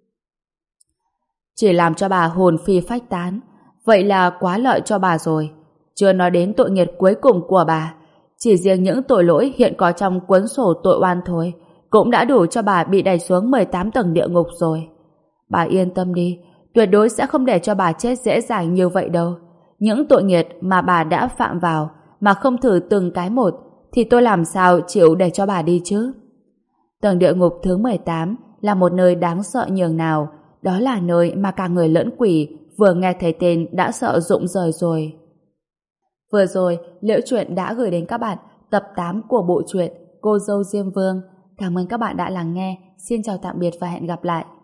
Chỉ làm cho bà hồn phi phách tán, vậy là quá lợi cho bà rồi. Chưa nói đến tội nghiệp cuối cùng của bà, chỉ riêng những tội lỗi hiện có trong cuốn sổ tội oan thôi cũng đã đủ cho bà bị đày xuống mười tám tầng địa ngục rồi. Bà yên tâm đi, tuyệt đối sẽ không để cho bà chết dễ dàng như vậy đâu. Những tội nghiệp mà bà đã phạm vào mà không thử từng cái một thì tôi làm sao chịu để cho bà đi chứ. Tầng địa ngục thứ mười tám là một nơi đáng sợ nhường nào. Đó là nơi mà cả người lẫn quỷ vừa nghe thấy tên đã sợ rụng rời rồi. Vừa rồi, Liễu Chuyện đã gửi đến các bạn tập tám của bộ truyện Cô dâu Diêm Vương. Cảm ơn các bạn đã lắng nghe. Xin chào tạm biệt và hẹn gặp lại.